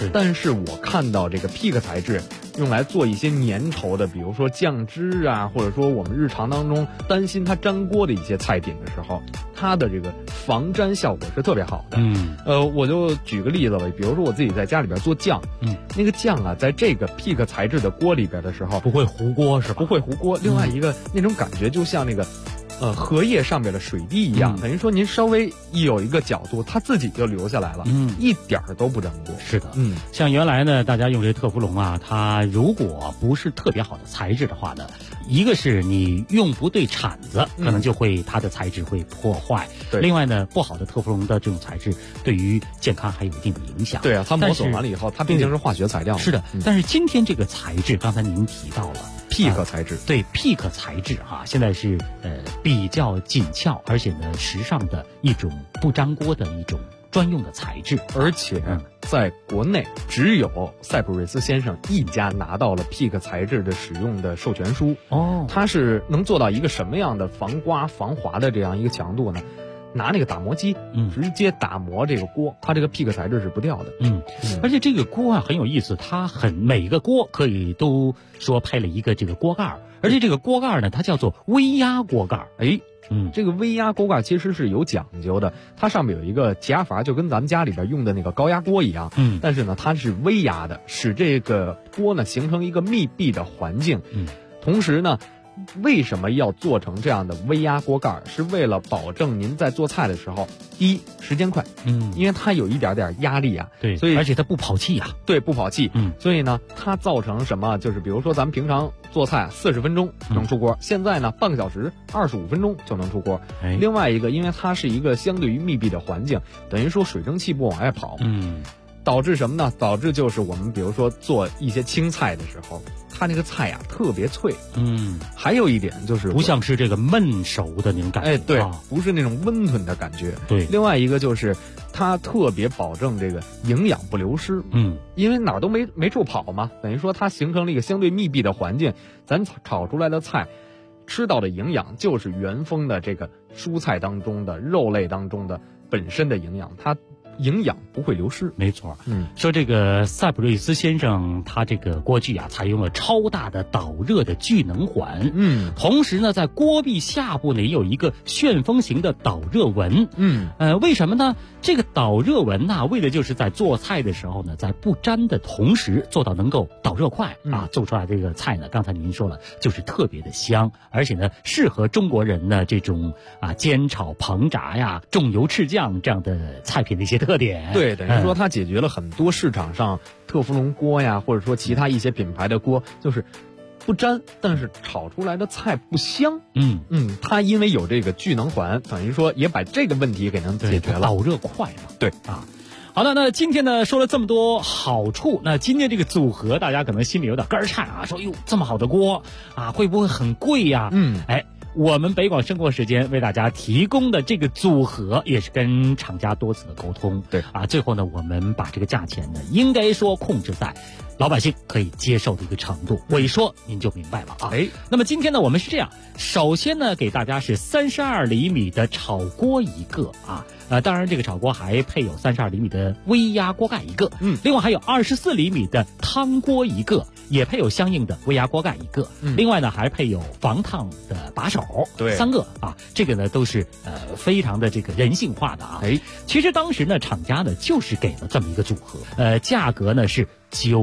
但是我看到这个 PEEK 材质用来做一些粘稠的，比如说酱汁啊，或者说我们日常当中担心它粘锅的一些菜品的时候，它的这个防粘效果是特别好的。我就举个例子吧，比如说我自己在家里边做酱，那个酱啊，在这个 PEEK 材质的锅里边的时候， 不会糊锅是吧？ 不会糊锅。另外一个那种感觉就像那个荷叶上面的水滴一样，等于说您稍微一有一个角度，它自己就留下来了，一点儿都不粘锅。 是的，像原来呢，大家用这特氟龙啊，它如果不是特别好的材质的话呢，一个是你用不对铲子，可能就会它的材质会破坏。另外呢，不好的特氟龙的这种材质对于健康还有一定的影响。 对啊，它磨损完了以后，它毕竟是化学材料。 是的，但是今天这个材质，刚才您提到了。 PEEK 材质， 对 PEEK 材质哈，现在是比较紧俏，而且呢时尚的一种不粘锅的一种专用的材质， 而且在国内只有赛普瑞斯先生一家拿到了 PEEK 材质的使用的授权书。它是能做到一个什么样的防刮防滑的这样一个强度呢？拿那个打磨机，直接打磨这个锅，它这个 PEEK 材质是不掉的。 而且这个锅啊很有意思，它每个锅可以都说配了一个这个锅盖，而且这个锅盖呢，它叫做微压锅盖。 这个微压锅盖其实是有讲究的，它上面有一个夹阀，就跟咱们家里边用的那个高压锅一样。但是呢，它是微压的，使这个锅呢形成一个密闭的环境。同时呢，为什么要做成这样的微压锅盖？是为了保证您在做菜的时候，第一时间快，因为它有一点点压力啊， 对， 所以而且它不跑气啊， 对，不跑气，所以呢，它造成什么？就是比如说咱们平常做菜40分钟能出锅，现在呢半个小时25分钟就能出锅。另外一个，因为它是一个相对于密闭的环境，等于说水蒸气不往外跑，导致什么呢？导致就是我们比如说做一些青菜的时候，它那个菜呀特别脆。还有一点就是不像是这个焖熟的那种感觉。 对，不是那种温吞的感觉。 对， 另外一个就是它特别保证这个营养不流失。因为哪儿都没处跑嘛，等于说它形成了一个相对密闭的环境，咱炒出来的菜吃到的营养就是原封的这个蔬菜当中的肉类当中的本身的营养，它营养不会流失。 没错，说这个赛普瑞斯先生他这个锅具啊，采用了超大的导热的聚能环，同时呢，在锅壁下部呢也有一个旋风型的导热纹，为什么呢？这个导热纹呢，为的就是在做菜的时候呢，在不粘的同时做到能够导热快啊，做出来这个菜呢，刚才您说了，就是特别的香，而且呢，适合中国人呢这种煎炒烹炸呀、重油赤酱这样的菜品的一些特点。 对，等于说它解决了很多市场上特氟龙锅呀，或者说其他一些品牌的锅，就是不粘，但是炒出来的菜不香。它因为有这个聚能环，等于说也把这个问题给能解决了， 导热快嘛。 对啊。好的，那今天呢说了这么多好处，那今天这个组合大家可能心里有点肝颤啊，说哟这么好的锅啊，会不会很贵呀？我们北广生活时间为大家提供的这个组合也是跟厂家多次的沟通， 对啊，最后呢我们把这个价钱呢应该说控制在老百姓可以接受的一个程度，我一说您就明白了啊。那么今天呢我们是这样，首先呢给大家是32厘米的炒锅一个啊，当然这个炒锅还配有32厘米的微压锅盖一个，另外还有24厘米的汤锅一个，也配有相应的微压锅盖一个，另外呢还配有防烫的把手， 对 ，3个啊，这个呢都是非常的这个人性化的啊。其实当时呢厂家呢就是给了这么一个组合，价格呢是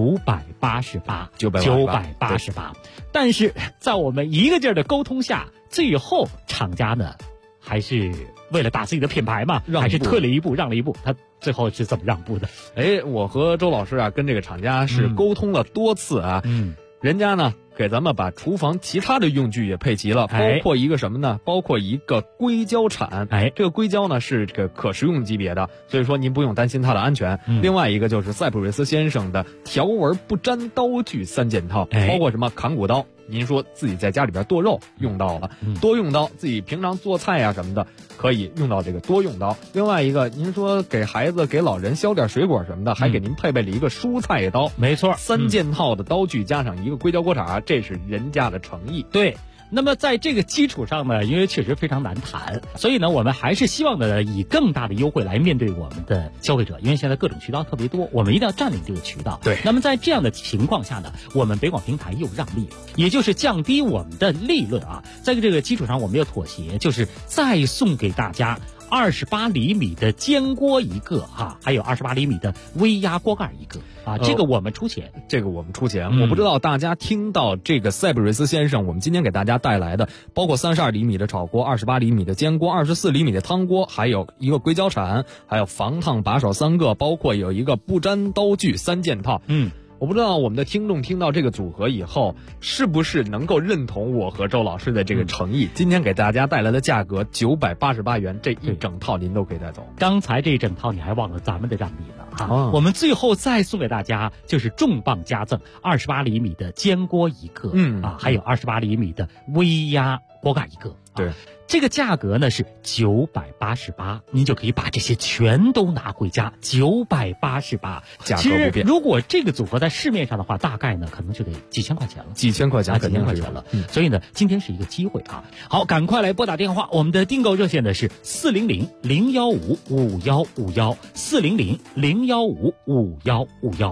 988，但是在我们一个劲儿的沟通下，最后厂家呢还是为了打自己的品牌嘛，还是退了一步，让了一步。他最后是怎么让步的？ 我和周老师啊，跟这个厂家是沟通了多次啊，人家呢给咱们把厨房其他的用具也配齐了，包括一个什么呢？包括一个硅胶铲，这个硅胶呢是这个可食用级别的，所以说您不用担心它的安全。另外一个就是赛普瑞斯先生的条纹不粘刀具3件套，包括什么砍骨刀，您说自己在家里边剁肉用到了，多用刀，自己平常做菜啊什么的可以用到这个多用刀。另外一个，您说给孩子给老人削点水果什么的，还给您配备了一个蔬菜刀， 没错 ，3件套的刀具加上一个硅胶锅铲，这是人家的诚意。 对。 那么在这个基础上呢，因为确实非常难谈，所以呢，我们还是希望呢以更大的优惠来面对我们的消费者，因为现在各种渠道特别多，我们一定要占领这个渠道。 对。 那么在这样的情况下呢，我们北广平台又让利了，也就是降低我们的利润啊。在这个基础上，我们又妥协，就是再送给大家28厘米的煎锅一个啊，还有28厘米的微压锅盖一个啊，这个我们出钱， 我不知道大家听到这个赛普瑞斯先生，我们今天给大家带来的，包括32厘米的炒锅、28厘米的煎锅、24厘米的汤锅，还有一个硅胶铲，还有防烫把手3个，包括有一个不粘刀具3件套。我不知道我们的听众听到这个组合以后，是不是能够认同我和周老师的这个诚意？今天给大家带来的价格988元，这一整套您都可以带走。 刚才这一整套你还忘了咱们的让利了啊！我们最后再送给大家就是重磅加赠28厘米的煎锅一个，还有28厘米的微压锅盖一个。 对。 这个价格呢是988，您就可以把这些全都拿回家。988， 价格不变。 其实如果这个组合在市面上的话，大概呢可能就得几千块钱了， 几千块钱了。所以呢，今天是一个机会啊！好，赶快来拨打电话，我们的订购热线呢是400-015-5151，400-015-5151。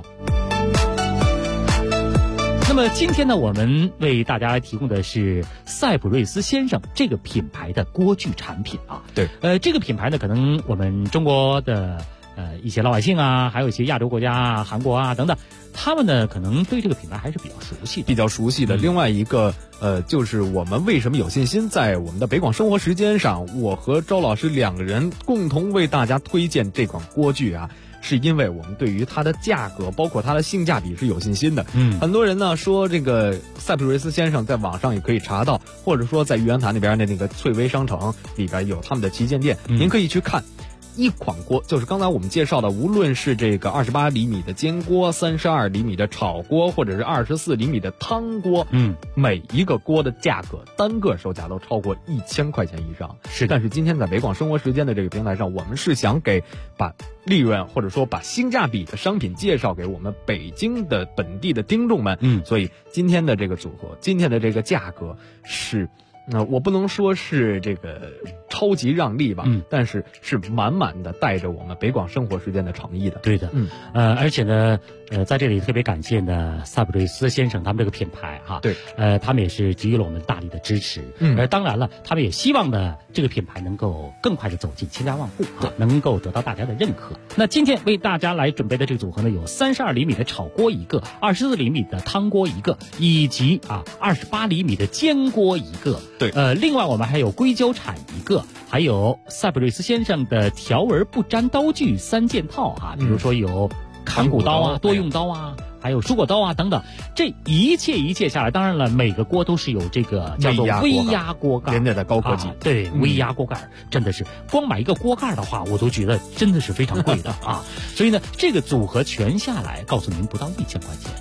那么今天呢，我们为大家提供的是赛普瑞斯先生这个品牌的锅具产品啊。 对， 这个品牌呢，可能我们中国的一些老百姓啊，还有一些亚洲国家啊、韩国啊等等，他们呢可能对这个品牌还是比较熟悉的。 另外一个就是我们为什么有信心在我们的北广生活时间上，我和周老师2个人共同为大家推荐这款锅具啊。是因为我们对于它的价格，包括它的性价比是有信心的。很多人呢说这个赛普瑞斯先生在网上也可以查到，或者说在玉渊潭那边的那个翠微商城里边有他们的旗舰店，您可以去看。一款锅就是刚才我们介绍的，无论是这个28厘米的煎锅、32厘米的炒锅，或者是24厘米的汤锅，每一个锅的价格单个售价都超过1000块钱以上。 是， 但是今天在北广生活时间的这个平台上，我们是想把利润或者说把性价比的商品介绍给我们北京的本地的听众们。所以今天的这个组合，今天的这个价格是。我不能说是这个超级让利吧，但是是满满的带着我们北广生活时间的诚意的。 对的，而且呢，在这里特别感谢呢萨普瑞斯先生他们这个品牌哈， 对， 他们也是给予了我们大力的支持，当然了，他们也希望呢这个品牌能够更快的走进千家万户，能够得到大家的认可。那今天为大家来准备的这个组合呢，有32厘米的炒锅一个，24厘米的汤锅一个，以及28厘米的煎锅一个。 对， 另外我们还有硅胶铲一个，还有赛普瑞斯先生的条纹不粘刀具3件套啊，比如说有砍骨刀啊、多用刀啊，还有蔬果刀啊等等，这一切下来，当然了，每个锅都是有这个叫做微压锅盖， 人家的高科技， 对，微压锅盖真的是光买一个锅盖的话，我都觉得真的是非常贵的啊。所以呢，这个组合全下来，告诉您不到1000块钱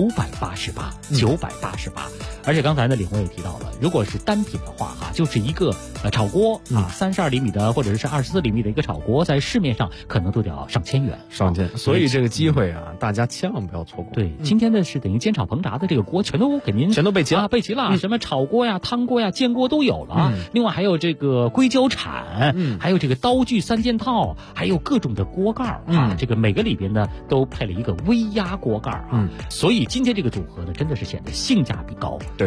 ，988，988。而且刚才呢，李红也提到了，如果是单品的话哈，就是一个炒锅32厘米的或者是24厘米的一个炒锅，在市面上可能都得要上千元， 所以这个机会啊，大家千万不要错过。 对，今天呢是等于煎炒烹炸的这个锅全都给您备齐了， 备齐了，什么炒锅呀、汤锅呀、煎锅都有了。另外还有这个硅胶铲，还有这个刀具3件套，还有各种的锅盖啊，这个每个里边呢都配了一个微压锅盖啊。所以今天这个组合呢，真的是显得性价比高。 对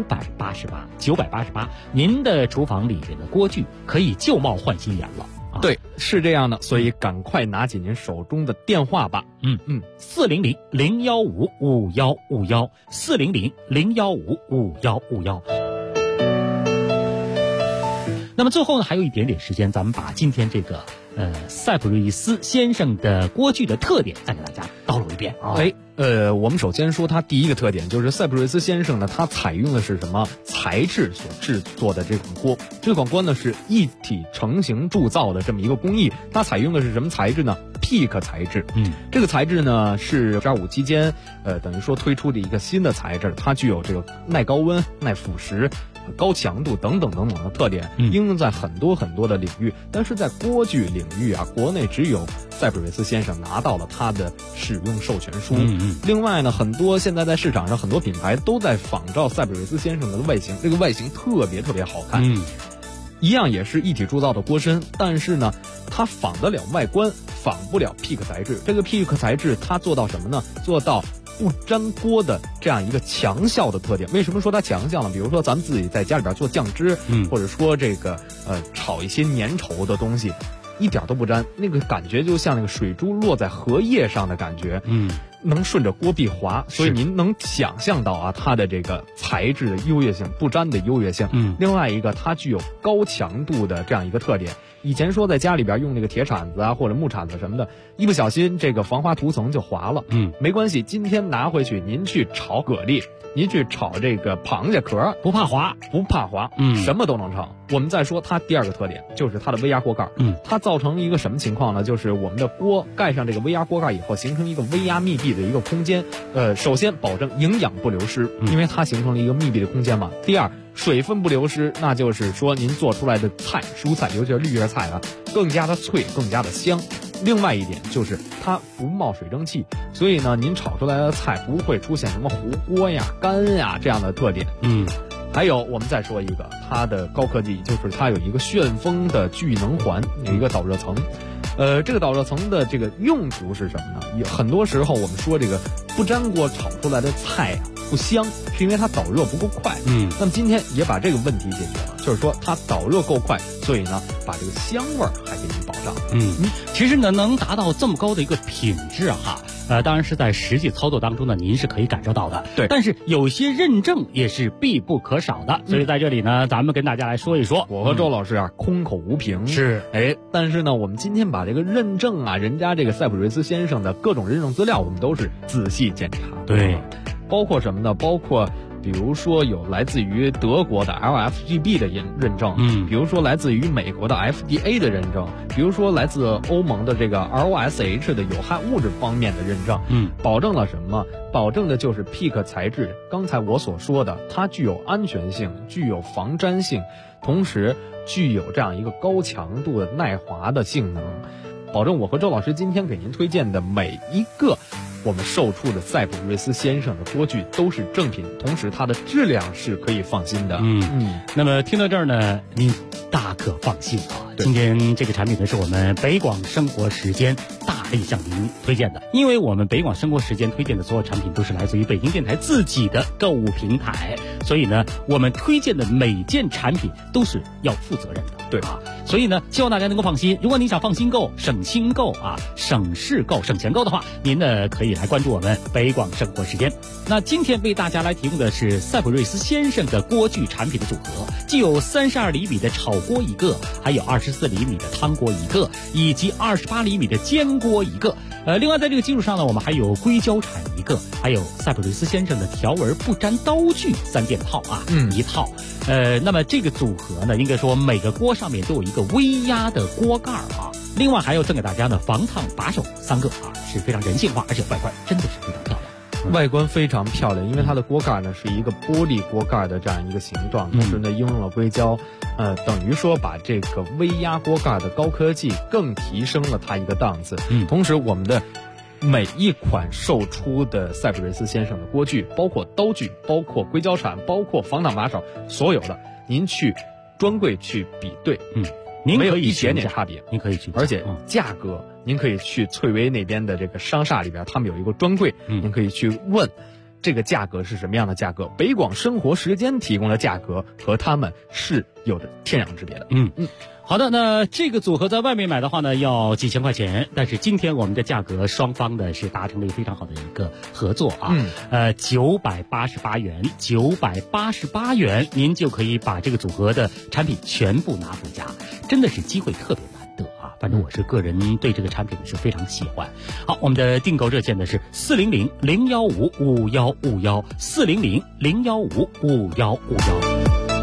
，988，您的厨房里边的锅具可以旧貌换新颜了。 对，是这样的，所以赶快拿起您手中的电话吧。 400-015-5151，400-015-5151。那么最后呢，还有一点点时间，咱们把今天这个赛普瑞斯先生的锅具的特点再给大家叨唠一遍啊。 我们首先说它第一个特点，就是赛普瑞斯先生呢，他采用的是什么材质所制作的这款锅？这款锅呢是一体成型铸造的这么一个工艺，它采用的是什么材质呢？PEEK 材质。这个材质呢是2.5期间等于说推出的一个新的材质，它具有这个耐高温、耐腐蚀。 高强度等等等等的特点，应用在很多很多的领域。但是在锅具领域啊，国内只有塞普瑞斯先生拿到了他的使用授权书。另外呢，很多现在在市场上很多品牌都在仿照塞普瑞斯先生的外形，这个外形特别特别好看。一样也是一体铸造的锅身，但是呢，它仿得了外观，仿不了 PEEK 材质。这个 PEEK 材质它做到什么呢？做到不粘锅的这样一个强效的特点。为什么说它强效呢？比如说咱们自己在家里边做酱汁，或者说这个炒一些粘稠的东西，一点都不粘，那个感觉就像那个水珠落在荷叶上的感觉，能顺着锅壁滑，所以您能想象到啊，它的这个材质的优越性，不粘的优越性。另外一个，它具有高强度的这样一个特点。以前说在家里边用那个铁铲子啊或者木铲子什么的，一不小心这个防滑涂层就滑了。没关系，今天拿回去您去炒蛤蜊，您去炒这个螃蟹壳， 不怕滑， 不怕滑，什么都能炒。我们再说它第二个特点，就是它的微压锅盖。它造成一个什么情况呢？就是我们的锅盖上这个微压锅盖以后，形成一个微压密闭的一个空间。首先保证营养不流失，因为它形成了一个密闭的空间嘛。第二，水分不流失，那就是说您做出来的菜蔬菜，尤其是绿叶菜啊，更加的脆，更加的香。另外一点就是它不冒水蒸气，所以呢您炒出来的菜不会出现什么糊锅呀、干呀这样的特点。还有我们再说一个它的高科技，就是它有一个旋风的聚能环，有一个导热层。这个导热层的这个用途是什么呢？很多时候我们说这个不粘锅炒出来的菜啊不香，是因为它导热不够快。那么今天也把这个问题解决了，就是说它导热够快，所以呢把这个香味儿还给您保障。 其实呢能达到这么高的一个品质哈，当然是在实际操作当中呢，您是可以感受到的。 对， 但是有些认证也是必不可少的，所以在这里呢，咱们跟大家来说一说。 我和周老师啊，空口无凭。 是， 但是呢，我们今天把这个认证啊，人家这个塞普瑞斯先生的各种认证资料，我们都是仔细检查。 对， 包括什么呢？包括比如说有来自于德国的 LFGB 的认证，比如说来自于美国的 FDA 的认证，比如说来自欧盟的这个 ROSH 的有害物质方面的认证，保证了什么？保证的就是 PEEK 材质，刚才我所说的，它具有安全性，具有防粘性，同时具有这样一个高强度的耐滑的性能，保证我和周老师今天给您推荐的每一个我们售出的塞普瑞斯先生的锅具都是正品，同时它的质量是可以放心的。 那么听到这儿呢，您大可放心啊。今天这个产品呢是我们北广生活时间大力向您推荐的，因为我们北广生活时间推荐的所有产品都是来自于北京电台自己的购物平台，所以呢我们推荐的每件产品都是要负责任的。 对啊，所以呢希望大家能够放心。如果你想放心购、省心购啊、省事购、省钱购的话，您呢可以来关注我们北广生活时间。那今天为大家来提供的是塞普瑞斯先生的锅具产品的组合，既有32厘米的炒锅一个，还有24厘米的汤锅一个，以及28厘米的煎锅一个。另外在这个基础上呢，我们还有硅胶铲一个，还有塞普瑞斯先生的条纹不粘刀具3件套啊，一套。那么这个组合呢，应该说每个锅上面都有一个微压的锅盖啊。另外还有赠给大家的防烫把手3个啊，是非常人性化，而且外观真的是非常漂亮。 外观非常漂亮，因为它的锅盖呢是一个玻璃锅盖的这样一个形状，同时呢应用了硅胶，等于说把这个微压锅盖的高科技更提升了它一个档次。同时我们的每一款售出的塞普瑞斯先生的锅具，包括刀具，包括硅胶铲，包括防烫把手，所有的您去专柜去比对， 您没有一点点差别， 您可以去， 而且价格您可以去翠微那边的这个商厦里边，他们有一个专柜，您可以去问这个价格是什么样的价格。北广生活时间提供的价格和他们是有着天壤之别的。 好的，那这个组合在外面买的话呢，要几千块钱，但是今天我们的价格双方呢是达成了一个非常好的一个合作啊。988元，988元，您就可以把这个组合的产品全部拿回家，真的是机会特别难得啊！反正我是个人对这个产品是非常喜欢。好，我们的订购热线呢是400-015-5151，400-015-5151。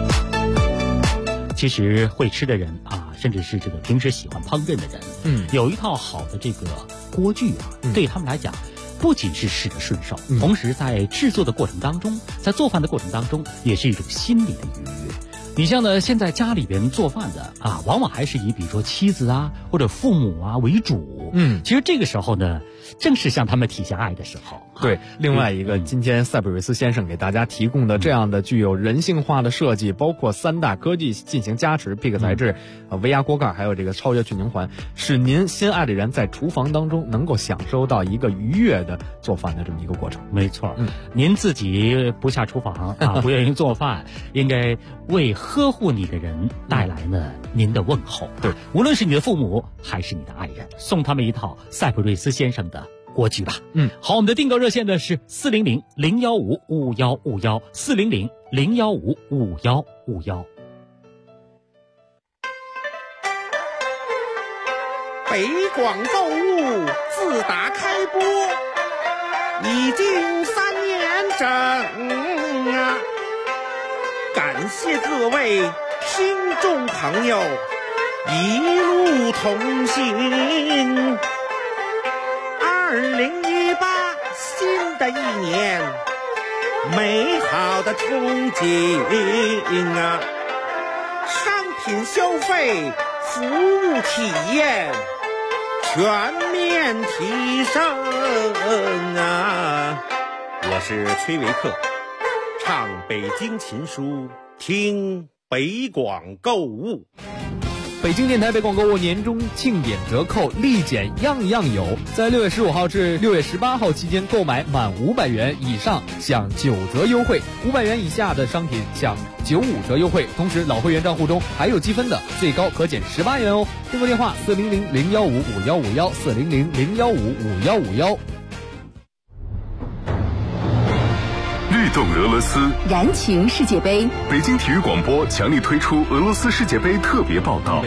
其实会吃的人啊，甚至是这个平时喜欢烹饪的人，有一套好的这个锅具啊，对他们来讲， 不仅是吃得顺手，同时在制作的过程当中，在做饭的过程当中，也是一种心理的愉悦。你像呢，现在家里边做饭的啊，往往还是以比如说妻子啊或者父母啊为主。其实这个时候呢，正是向他们体现爱的时候。 对，另外一个，今天塞浦路斯先生给大家提供的这样的具有人性化的设计，包括3大科技进行加持，PIC材质、微压锅盖，还有这个超越去凝环，使您心爱的人在厨房当中能够享受到一个愉悦的做饭的这么一个过程。 没错，您自己不下厨房啊，不愿意做饭，应该为呵护你的人带来呢您的问候。 对， 无论是你的父母还是你的爱人，送他们一套塞浦路斯先生的锅具吧。好，我们的订购热线呢是400-015-5151，400-015-5151。 北广购物自打开播已经3年整啊，感谢各位听众朋友一路同行。2018新的一年，美好的憧憬啊！商品消费、服务体验全面提升啊！我是崔维克，唱北京琴书，听北广购物。 北京电台北广购物年终庆典折扣立减样样有，在6月15号至6月18号期间购买满500元以上享9折优惠，500元以下的商品享95折优惠，同时老会员账户中还有积分的，最高可减18元哦。订购电话400-015-5151，400-015-5151。 律动俄罗斯， 燃情世界杯。 北京体育广播强力推出俄罗斯世界杯特别报道。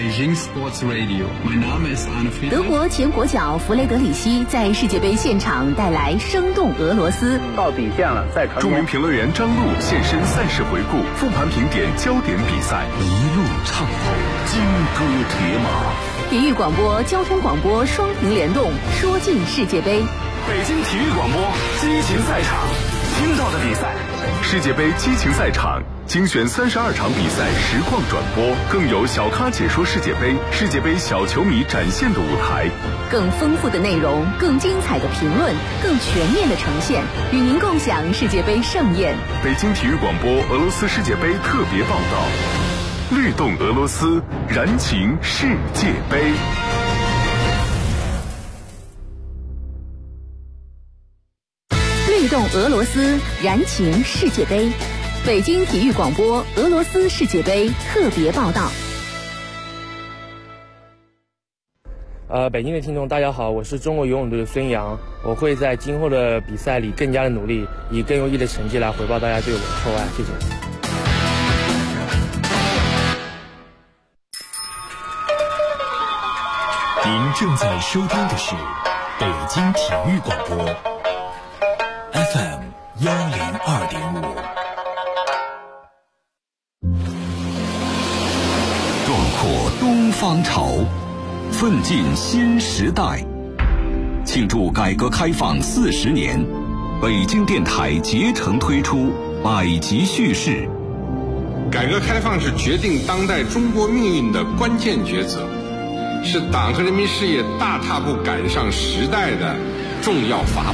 德国前国脚弗雷德里希在世界杯现场带来生动俄罗斯。 到底线了，再传。 著名评论员张璐现身赛事回顾，复盘评点焦点比赛，一路畅通，金戈铁马。 体育广播、交通广播双屏联动，说尽世界杯。 北京体育广播激情赛场。听到的比赛，世界杯激情赛场精选32场比赛实况转播，更有小咖解说世界杯，世界杯小球迷展现的舞台， 更丰富的内容，更精彩的评论，更全面的呈现，与您共享世界杯盛宴。 北京体育广播俄罗斯世界杯特别报道，律动俄罗斯，燃情世界杯。 律动俄罗斯，燃情世界杯。北京体育广播俄罗斯世界杯特别报道。 北京的听众大家好，我是中国游泳队的孙杨，我会在今后的比赛里更加的努力，以更优异的成绩来回报大家对我的厚爱，谢谢。 您正在收听的是北京体育广播 FM 102.5，壮阔东方潮，奋进新时代。庆祝改革开放40年，北京电台竭诚推出百集叙事。 改革开放是决定当代中国命运的关键抉择，是党和人民事业大踏步赶上时代的重要法宝。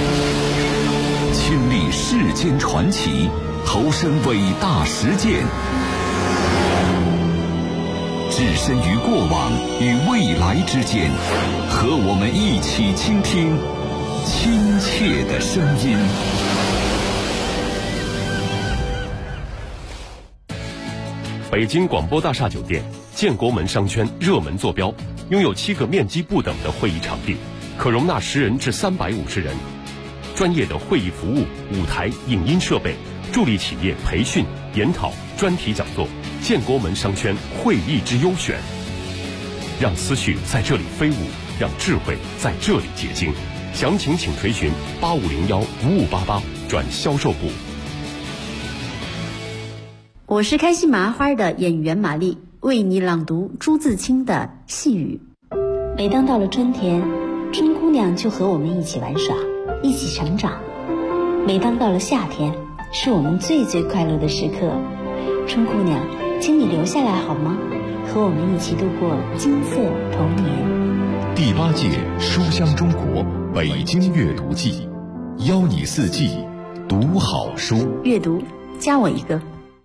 亲历世间传奇，投身伟大实践，置身于过往与未来之间，和我们一起倾听亲切的声音。北京广播大厦酒店建国门商圈热门坐标，拥有7个面积不等的会议场地，可容纳10人至350人。专业的会议服务、舞台、影音设备，助力企业培训、研讨、专题讲座。建国门商圈会议之优选，让思绪在这里飞舞，让智慧在这里结晶。详情请垂询8501-5588转销售部。 我是开心麻花的演员玛丽，为你朗读朱自清的细雨。每当到了春天，春姑娘就和我们一起玩耍， 一起成长。每当到了夏天，是我们最快乐的时刻。春姑娘，请你留下来好吗？和我们一起度过金色童年。 第8届书香中国北京阅读季，邀你4季读好书。 阅读，加我一个。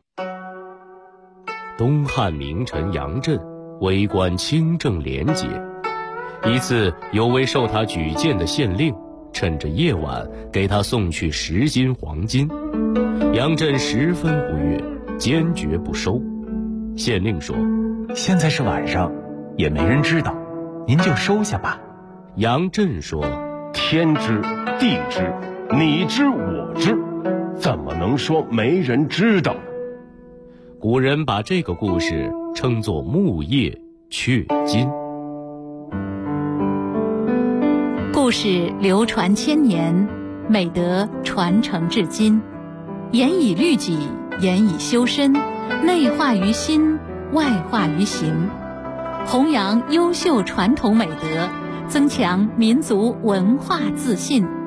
东汉名臣杨震为官清正廉洁，一次有位受他举荐的县令趁着夜晚给他送去10斤黄金，杨震十分不悦，坚决不收。县令说： 现在是晚上，也没人知道，您就收下吧。 杨震说： 天知地知，你知我知，怎么能说没人知道呢？ 古人把这个故事称作木叶雀金。 故事流传千年，美德传承至今，严以律己，严以修身，内化于心，外化于行，弘扬优秀传统美德，增强民族文化自信。